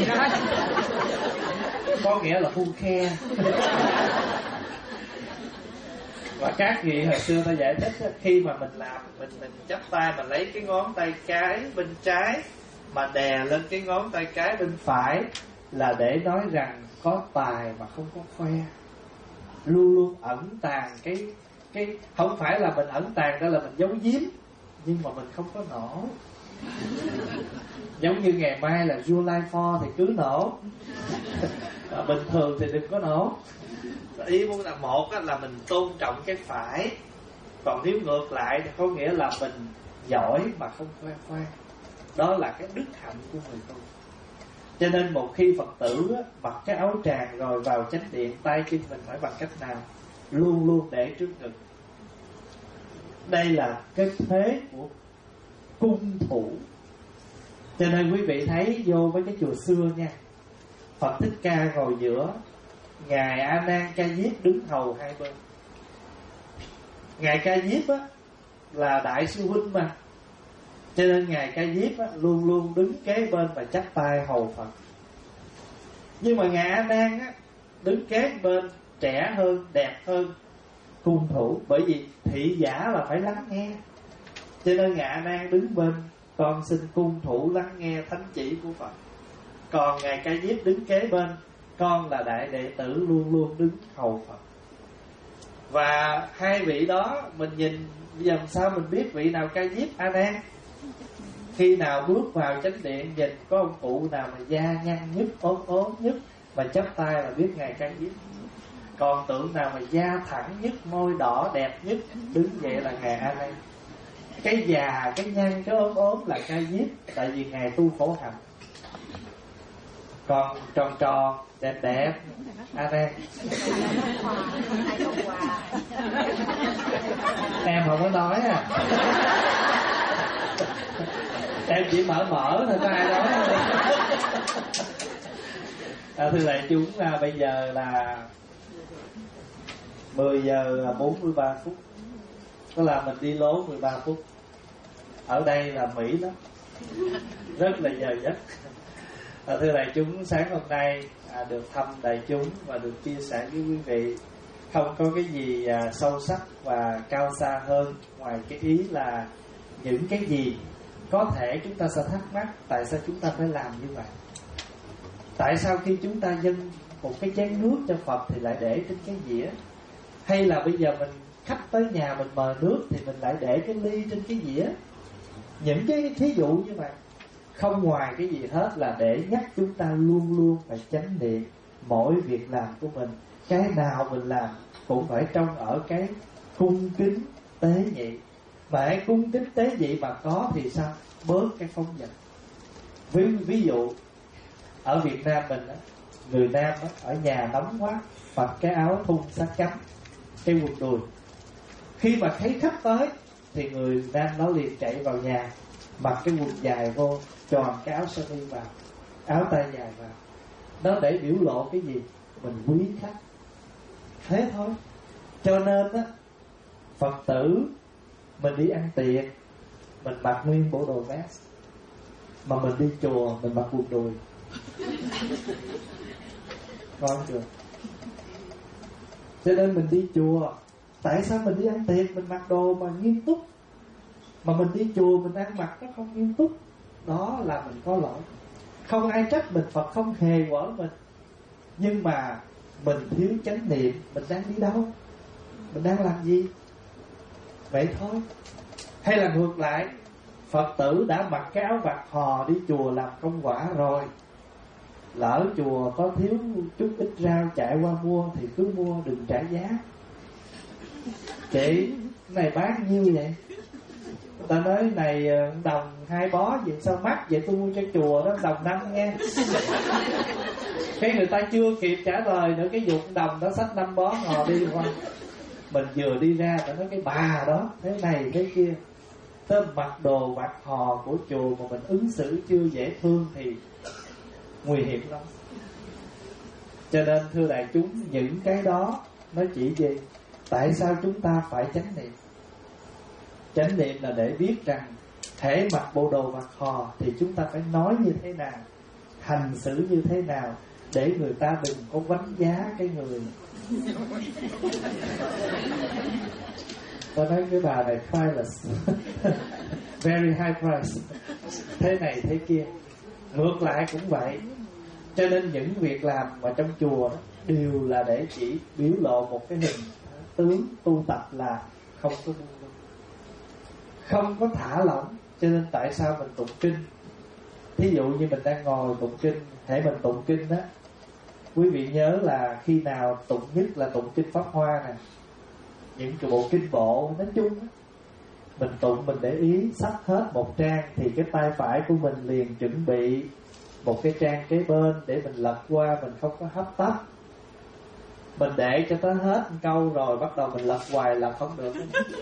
Có nghĩa là phun khe. Và các vị hồi xưa ta giải thích, khi mà mình làm, mình mình chắp tay, mình lấy cái ngón tay cái bên trái mà đè lên cái ngón tay cái bên phải là để nói rằng có tài mà không có khoe, luôn luôn ẩn tàng cái cái không phải là mình ẩn tàng đó là mình giấu giếm, nhưng mà mình không có nổ. Giống như ngày mai là July fourth thì cứ nổ, bình thường thì đừng có nổ. Ý muốn là một là mình tôn trọng cái phải, còn nếu ngược lại thì có nghĩa là mình giỏi mà không khoe khoang. Đó là cái đức hạnh của người tu. Cho nên một khi Phật tử mặc cái áo tràng rồi vào chánh điện, tay chân mình phải bằng cách nào? Luôn luôn để trước ngực. Đây là cái thế của cung thủ. Cho nên quý vị thấy vô với cái chùa xưa nha, Phật Thích Ca ngồi giữa, Ngài A Nan Ca Diếp đứng hầu hai bên. Ngài Ca Diếp á là đại sư huynh mà, cho nên Ngài Ca Diếp á, luôn luôn đứng kế bên và chắp tay hầu Phật. Nhưng mà Ngài A Nan á, đứng kế bên, trẻ hơn, đẹp hơn, cung thủ. Bởi vì thị giả là phải lắng nghe, cho nên Ngài A Nan đứng bên, con xin cung thủ lắng nghe thánh chỉ của Phật. Còn Ngài Ca Diếp đứng kế bên, con là đại đệ tử luôn luôn đứng hầu Phật. Và hai vị đó mình nhìn làm sao mình biết vị nào Ca Diếp A Nan? Khi nào bước vào chánh điện, nhìn có ông cụ nào mà da nhăn nhất, ốm ốm nhất mà chắp tay là biết Ngài Ca Diếp. Còn tượng nào mà da thẳng nhất, môi đỏ đẹp nhất, đứng vậy là Ngài A Nan. Cái già, cái nhăn, cái ốm ốm là Ca Diếp, tại vì Ngài tu khổ hạnh. Còn tròn tròn, đẹp đẹp, A Nan. Em không có nói à. Em chỉ mở mở thôi, có ai nói không? À, thưa đại chúng, là bây giờ là mười giờ bốn mươi ba phút. Có là mình đi lố mười ba phút. Ở đây là Mỹ lắm, rất là giờ giấc. À, thưa đại chúng, sáng hôm nay à, được thăm đại chúng và được chia sẻ với quý vị, không có cái gì à, sâu sắc và cao xa hơn ngoài cái ý là những cái gì có thể chúng ta sẽ thắc mắc tại sao chúng ta phải làm như vậy. Tại sao khi chúng ta dâng một cái chén nước cho Phật thì lại để trên cái dĩa? Hay là bây giờ mình khách tới nhà mình mời nước thì mình lại để cái ly trên cái dĩa? Những cái thí dụ như vậy không ngoài cái gì hết là để nhắc chúng ta luôn luôn phải chánh niệm mỗi việc làm của mình. Cái nào mình làm cũng phải trong ở cái cung kính tế nhị. Mà cái cung kính tế nhị mà có thì sao? Bớt cái phóng dật. Ví, ví dụ ở Việt Nam mình á, người Nam á, ở nhà nóng quá, mặc cái áo thun sát cánh, cái quần đùi. Khi mà thấy khách tới thì người Nam nó liền chạy vào nhà, mặc cái quần dài vô, tròn cái áo sơ mi vào, áo tay dài vào. Nó để biểu lộ cái gì? Mình quý khách. Thế thôi. Cho nên á, Phật tử mình đi ăn tiệc, mình mặc nguyên bộ đồ vest. mà mình đi chùa mình mặc quần đùi. Ngon chưa? Cho nên mình đi chùa, tại sao mình đi ăn tiệc mình mặc đồ mà nghiêm túc, mà mình đi chùa mình ăn mặc nó không nghiêm túc? Đó là mình có lỗi. Không ai trách mình, Phật không hề quở mình, nhưng mà mình thiếu chánh niệm. Mình đang đi đâu, mình đang làm gì, vậy thôi. Hay là ngược lại, Phật tử đã mặc cái áo bạc hò đi chùa làm công quả rồi, lỡ chùa có thiếu chút ít rau chạy qua mua thì cứ mua, đừng trả giá. Chị, này bán nhiêu vậy? Người ta nói này đồng hai bó, vậy sao mắc vậy, tôi mua cho chùa đó đồng năm nghe. Cái người ta chưa kịp trả lời nữa, cái dục đồng đó xách năm bó ngò đi qua. Mình vừa đi ra ta nói cái bà đó thế này thế kia, tới mặc đồ bạc hò của chùa mà mình ứng xử chưa dễ thương thì nguy hiểm lắm. Cho nên thưa đại chúng, những cái đó nó chỉ gì? Tại sao chúng ta phải chánh niệm? Chánh niệm là để biết rằng thể mặc bộ đồ bạc hò thì chúng ta phải nói như thế nào, hành xử như thế nào, để người ta đừng có đánh giá cái người. Ta nói cái bà này priceless, very high price, thế này thế kia. Ngược lại cũng vậy. Cho nên những việc làm mà trong chùa đó đều là để chỉ biểu lộ một cái hình tướng tu tập là không có buông lung, không có thả lỏng. Cho nên tại sao mình tụng kinh? Thí dụ như mình đang ngồi tụng kinh, hễ mình tụng kinh đó, quý vị nhớ là khi nào tụng nhất là tụng kinh Pháp Hoa nè, những cái bộ kinh bộ nói chung đó, mình tụng mình để ý sắp hết một trang thì cái tay phải của mình liền chuẩn bị một cái trang kế bên để mình lật qua, mình không có hấp tấp. Mình để cho tới hết câu rồi bắt đầu mình lật hoài là không được.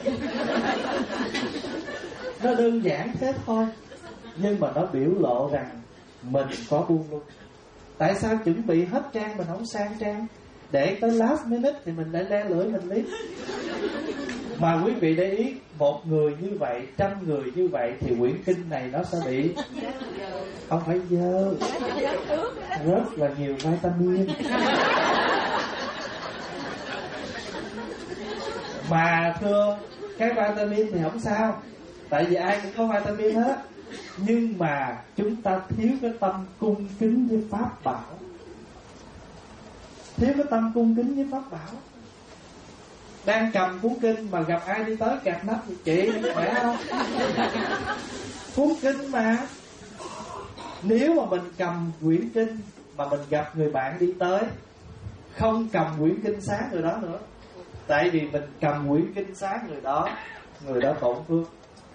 Nó đơn giản thế thôi, nhưng mà nó biểu lộ rằng mình có buông lung. Tại sao chuẩn bị hết trang mình không sang trang, để tới last minute thì mình lại le lưỡi mình liếc. Mà quý vị để ý, một người như vậy, trăm người như vậy thì quyển kinh này nó sẽ bị không phải dơ, rất là nhiều vitamin. Mà thưa, cái vitamin thì không sao, tại vì ai cũng có vitamin hết. Nhưng mà chúng ta thiếu cái tâm cung kính với Pháp bảo, thiếu cái tâm cung kính với Pháp bảo. Đang cầm cuốn kinh mà gặp ai đi tới kẹp nắp thì chị khỏe không? Cuốn kinh mà. Nếu mà mình cầm quyển kinh mà mình gặp người bạn đi tới không cầm quyển kinh sáng người đó nữa, tại vì mình cầm quyển kinh sáng người đó, người đó tổn phước.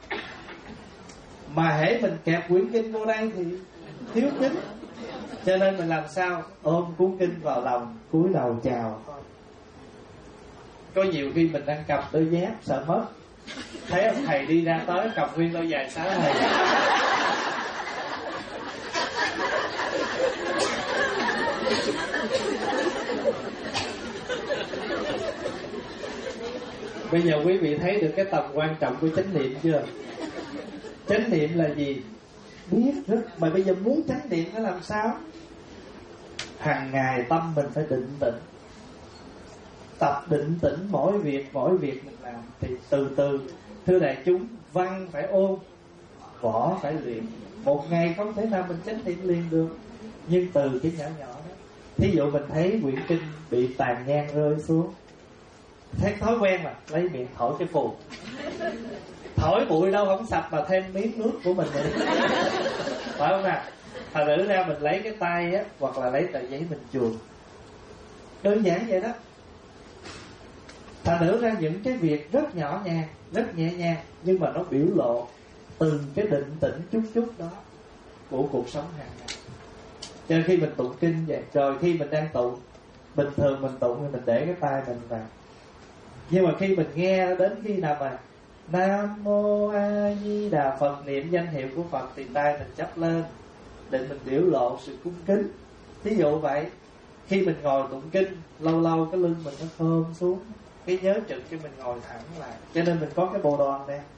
Mà hễ mình kẹp quyển kinh vô đây thì thiếu kính. Cho nên mình làm sao? Ôm cuốn kinh vào lòng, cúi đầu chào thôi. Có nhiều khi mình đang cầm đôi dép sợ mất, thấy ông thầy đi ra tới cầm nguyên đôi giày xá thầy. Bây giờ quý vị thấy được cái tầm quan trọng của chánh niệm chưa? Chánh niệm là gì? Biết rất. Mà bây giờ muốn chánh niệm nó làm sao? Hàng ngày tâm mình phải định tĩnh, tập định tĩnh mỗi việc mỗi việc mình làm. Thì từ từ, thưa đại chúng, văn phải ôn, võ phải luyện. Một ngày không thể nào mình chánh niệm liền được, nhưng từ cái nhỏ nhỏ đó. Thí dụ mình thấy quyển kinh bị tàn nhang rơi xuống, thấy thói quen mà lấy miệng thổi cái phù, thổi bụi đâu không sạch mà thêm miếng nước của mình nữa, phải không nào? Thật nữ ra mình lấy cái tay á, hoặc là lấy tờ giấy mình chùi, đơn giản vậy đó. Thật nữ ra những cái việc rất nhỏ nhàng, rất nhẹ nhàng, nhưng mà nó biểu lộ từng cái định tĩnh chút chút đó của cuộc sống hàng ngày. Cho nên khi mình tụng kinh vậy, rồi khi mình đang tụng, bình thường mình tụng thì mình để cái tay mình vào. Nhưng mà khi mình nghe đến khi nào mà Nam Mô A Di Đà Phật, niệm danh hiệu của Phật, thì tay mình chắp lên để mình biểu lộ sự cung kính. Ví dụ vậy. Khi mình ngồi tụng kinh, lâu lâu cái lưng mình nó khom xuống, cái nhớ trực cho mình ngồi thẳng lại. Cho nên mình có cái bộ đoàn này,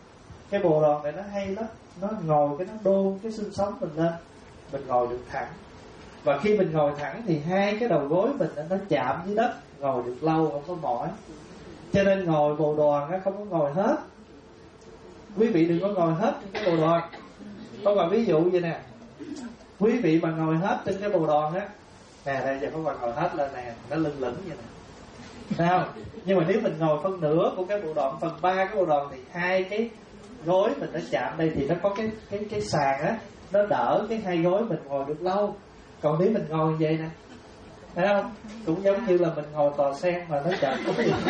Cái bộ đòn này nó hay lắm, nó ngồi cái nó đôn cái xương sống mình lên, mình ngồi được thẳng. Và khi mình ngồi thẳng thì hai cái đầu gối mình nó chạm với đất, ngồi được lâu không có mỏi. Cho nên ngồi bồ đoàn á, không có ngồi hết. Quý vị đừng có ngồi hết trên cái bồ đoàn. Có còn ví dụ vậy nè, quý vị mà ngồi hết trên cái bồ đoàn á, nè đây giờ có còn ngồi hết lên nè, nó lưng lửng vậy nè, thấy không? Nhưng mà nếu mình ngồi phân nửa của cái bộ đoàn, phần ba cái bộ đoàn, thì hai cái gối mình nó chạm đây thì nó có cái cái cái sàn á, nó đỡ cái hai gối mình ngồi được lâu. Còn nếu mình ngồi vậy nè, thấy không? Cũng giống như là mình ngồi tòa sen mà nó chậm có gì.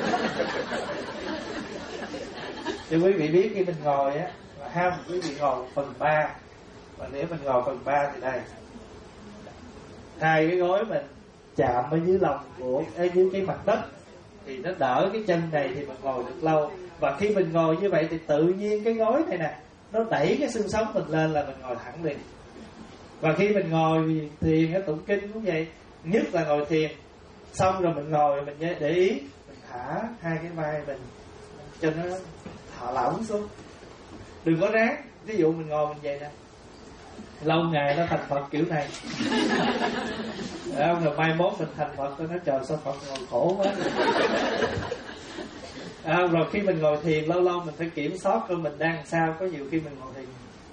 Cho quý vị biết khi mình ngồi á, ham quý vị ngồi phần ba, và nếu mình ngồi phần ba thì đây, hai cái gối mình chạm ở dưới lòng của ở dưới cái mặt đất thì nó đỡ cái chân này thì mình ngồi được lâu. Và khi mình ngồi như vậy thì tự nhiên cái gối này nè, nó đẩy cái xương sống mình lên là mình ngồi thẳng liền. Và khi mình ngồi thiền ở tụng kinh cũng vậy, nhất là ngồi thiền xong rồi mình ngồi mình để ý, mình thả hai cái vai mình cho nó thả lỏng xuống, đừng có ráng. Ví dụ mình ngồi mình vậy nè, lâu ngày nó thành Phật kiểu này. Rồi mai mốt mình thành Phật, tôi nói trời sao Phật ngồi khổ quá. À, rồi khi mình ngồi thiền lâu lâu mình phải kiểm soát coi mình đang sao. Có nhiều khi mình ngồi thiền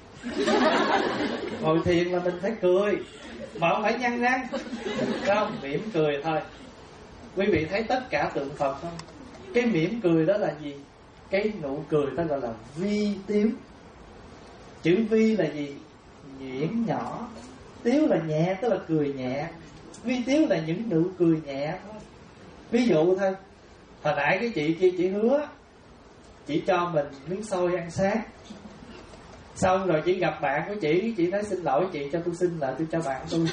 ngồi thiền là mình phải cười mà không phải nhăn răng, không, mỉm cười thôi. Quý vị thấy tất cả tượng Phật không? Cái mỉm cười đó là gì? Cái nụ cười đó gọi là vi tiếu. Chữ vi là gì? Nhuyễn nhỏ. Tiếu là nhẹ, tức là cười nhẹ. Vi tiếu là những nụ cười nhẹ thôi. Ví dụ thôi, hồi nãy cái chị kia chị hứa chị cho mình miếng xôi ăn sáng, xong rồi chị gặp bạn của chị, chị nói xin lỗi chị, cho tôi xin lại, tôi cho bạn tôi.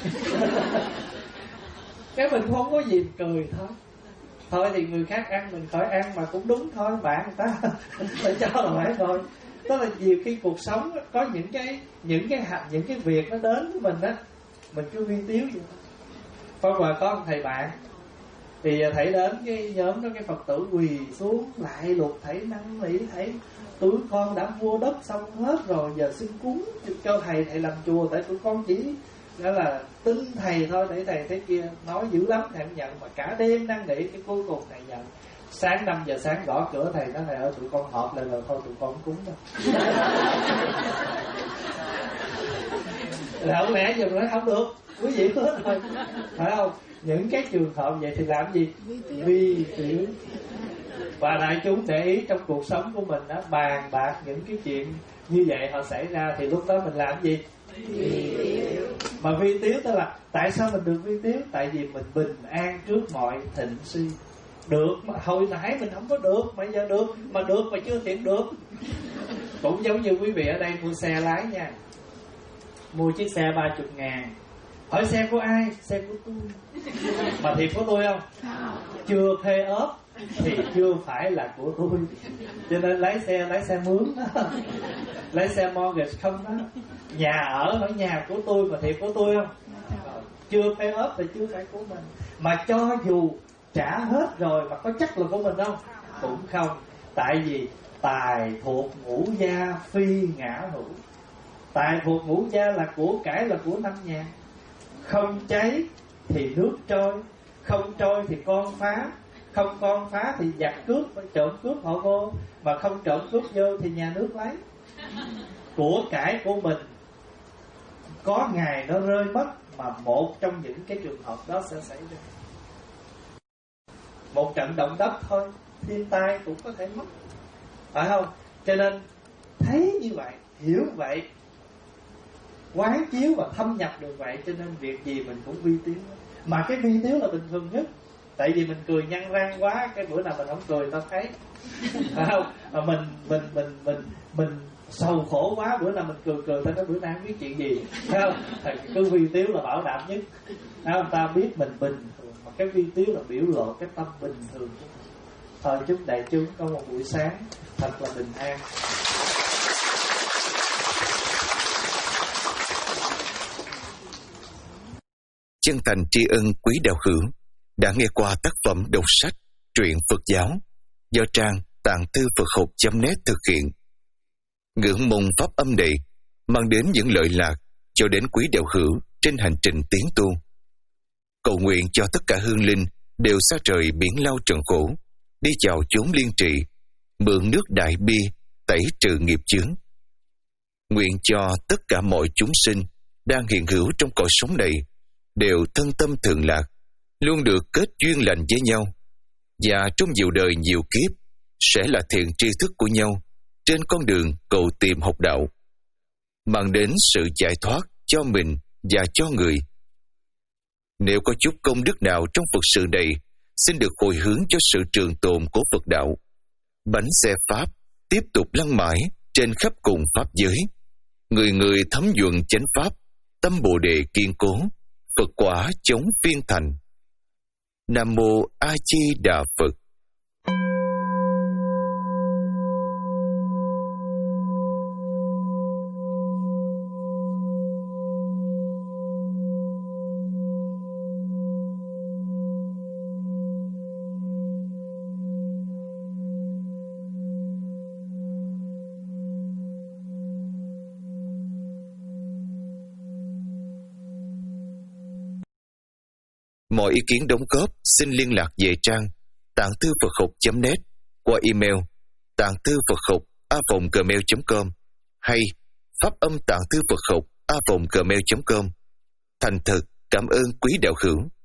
Cái mình không có gì cười thôi. Thôi thì người khác ăn mình khỏi ăn mà cũng đúng thôi, bạn người ta phải cho là phải thôi. Đó là nhiều khi cuộc sống có những cái những cái những cái việc nó đến với mình á, mình cứ vi tiếu vậy. Phong hòa có một thầy bạn thì thầy đến cái nhóm đó, cái Phật tử quỳ xuống lại lục thầy năn nỉ thầy, tụi con đã mua đất xong hết rồi, giờ xin cúng cho thầy, thầy làm chùa, tại tụi con chỉ đó là tin thầy thôi, để thầy thế kia nói dữ lắm thầy không nhận, mà cả đêm năn nỉ, cái cuối cùng thầy nhận. Sáng năm giờ sáng gõ cửa thầy nói thầy ơi tụi con họp lại rồi, thôi tụi con không cúng đâu. Là không lẽ giờ nói không được, quý vị hết rồi, phải không? Những cái trường hợp vậy thì làm gì? Vi tiểu. Và đại chúng để ý trong cuộc sống của mình đó, bàn bạc những cái chuyện như vậy họ xảy ra thì lúc đó mình làm gì? Vi tiếu. Mà vi tiếu tức là tại sao mình được vi tiếu? Tại vì mình bình an trước mọi thịnh suy. Được mà hồi nãy mình không có được, mà giờ được, mà được mà chưa tiện được. Cũng giống như quý vị ở đây mua xe lái nha, mua chiếc xe ba mươi ngàn, hỏi xe của ai? Xe của tôi. Mà thiệt của tôi không? Chưa pay off thì chưa phải là của tôi. Cho nên lái xe lái xe mướn đó, lái xe mortgage không đó. Nhà ở ở nhà của tôi mà thiệt của tôi không? Chưa pay off thì chưa phải của mình. Mà cho dù trả hết rồi mà có chắc là của mình không? Cũng không. Tại vì tài thuộc ngũ gia phi ngã hữu. Tài thuộc ngũ gia là của cải, là của năm nhà. Không cháy thì nước trôi, không trôi thì con phá, không con phá thì giặc cướp, trộm cướp họ vô, mà không trộm cướp vô thì nhà nước lấy. Của cải của mình có ngày nó rơi mất, mà một trong những cái trường hợp đó sẽ xảy ra. Một trận động đất thôi, thiên tai cũng có thể mất, phải không? Cho nên thấy như vậy, hiểu vậy, quán chiếu và thâm nhập được vậy, cho nên việc gì mình cũng vi tiếu. Mà cái vi tiếu là bình thường nhất. Tại vì mình cười nhăn răng quá, cái bữa nào mình không cười tao thấy, phải không? Mà mình mình mình mình mình sầu khổ quá, bữa nào mình cười cười tao nói bữa nay không biết chuyện gì, phải không? Thì cứ vi tiếu là bảo đảm nhất. Phải không? Ta biết mình bình thường, mà cái vi tiếu là biểu lộ cái tâm bình thường. Thôi chúc đại chúng có một buổi sáng thật là bình an. Chân thành tri ân quý đạo hữu đã nghe qua tác phẩm đọc sách truyện Phật giáo do trang tạng thư Phật học chấm net thực hiện. Ngưỡng mong pháp âm này mang đến những lợi lạc cho đến quý đạo hữu trên hành trình tiến tu. Cầu nguyện cho tất cả hương linh đều xa trời biển lao trần khổ, đi vào chốn liên trì, mượn nước đại bi tẩy trừ nghiệp chướng. Nguyện cho tất cả mọi chúng sinh đang hiện hữu trong cõi sống này đều thân tâm thượng lạc, luôn được kết duyên lành với nhau, và trong nhiều đời nhiều kiếp sẽ là thiện tri thức của nhau trên con đường cầu tìm học đạo, mang đến sự giải thoát cho mình và cho người. Nếu có chút công đức nào trong Phật sự này, xin được hồi hướng cho sự trường tồn của Phật đạo. Bánh xe Pháp tiếp tục lăn mãi trên khắp cùng Pháp giới. Người người thấm nhuận chánh Pháp, tâm Bồ Đề kiên cố, Phật quả chống phiên thành. Nam Mô A Di Đà Phật. Mọi ý kiến đóng góp xin liên lạc về trang tạng thư Phật học chấm net qua email tạng thư Phật học a vòng gmail chấm com hay pháp âm tạng thư Phật học a vòng gmail chấm com. Thành thực cảm ơn quý đạo hữu.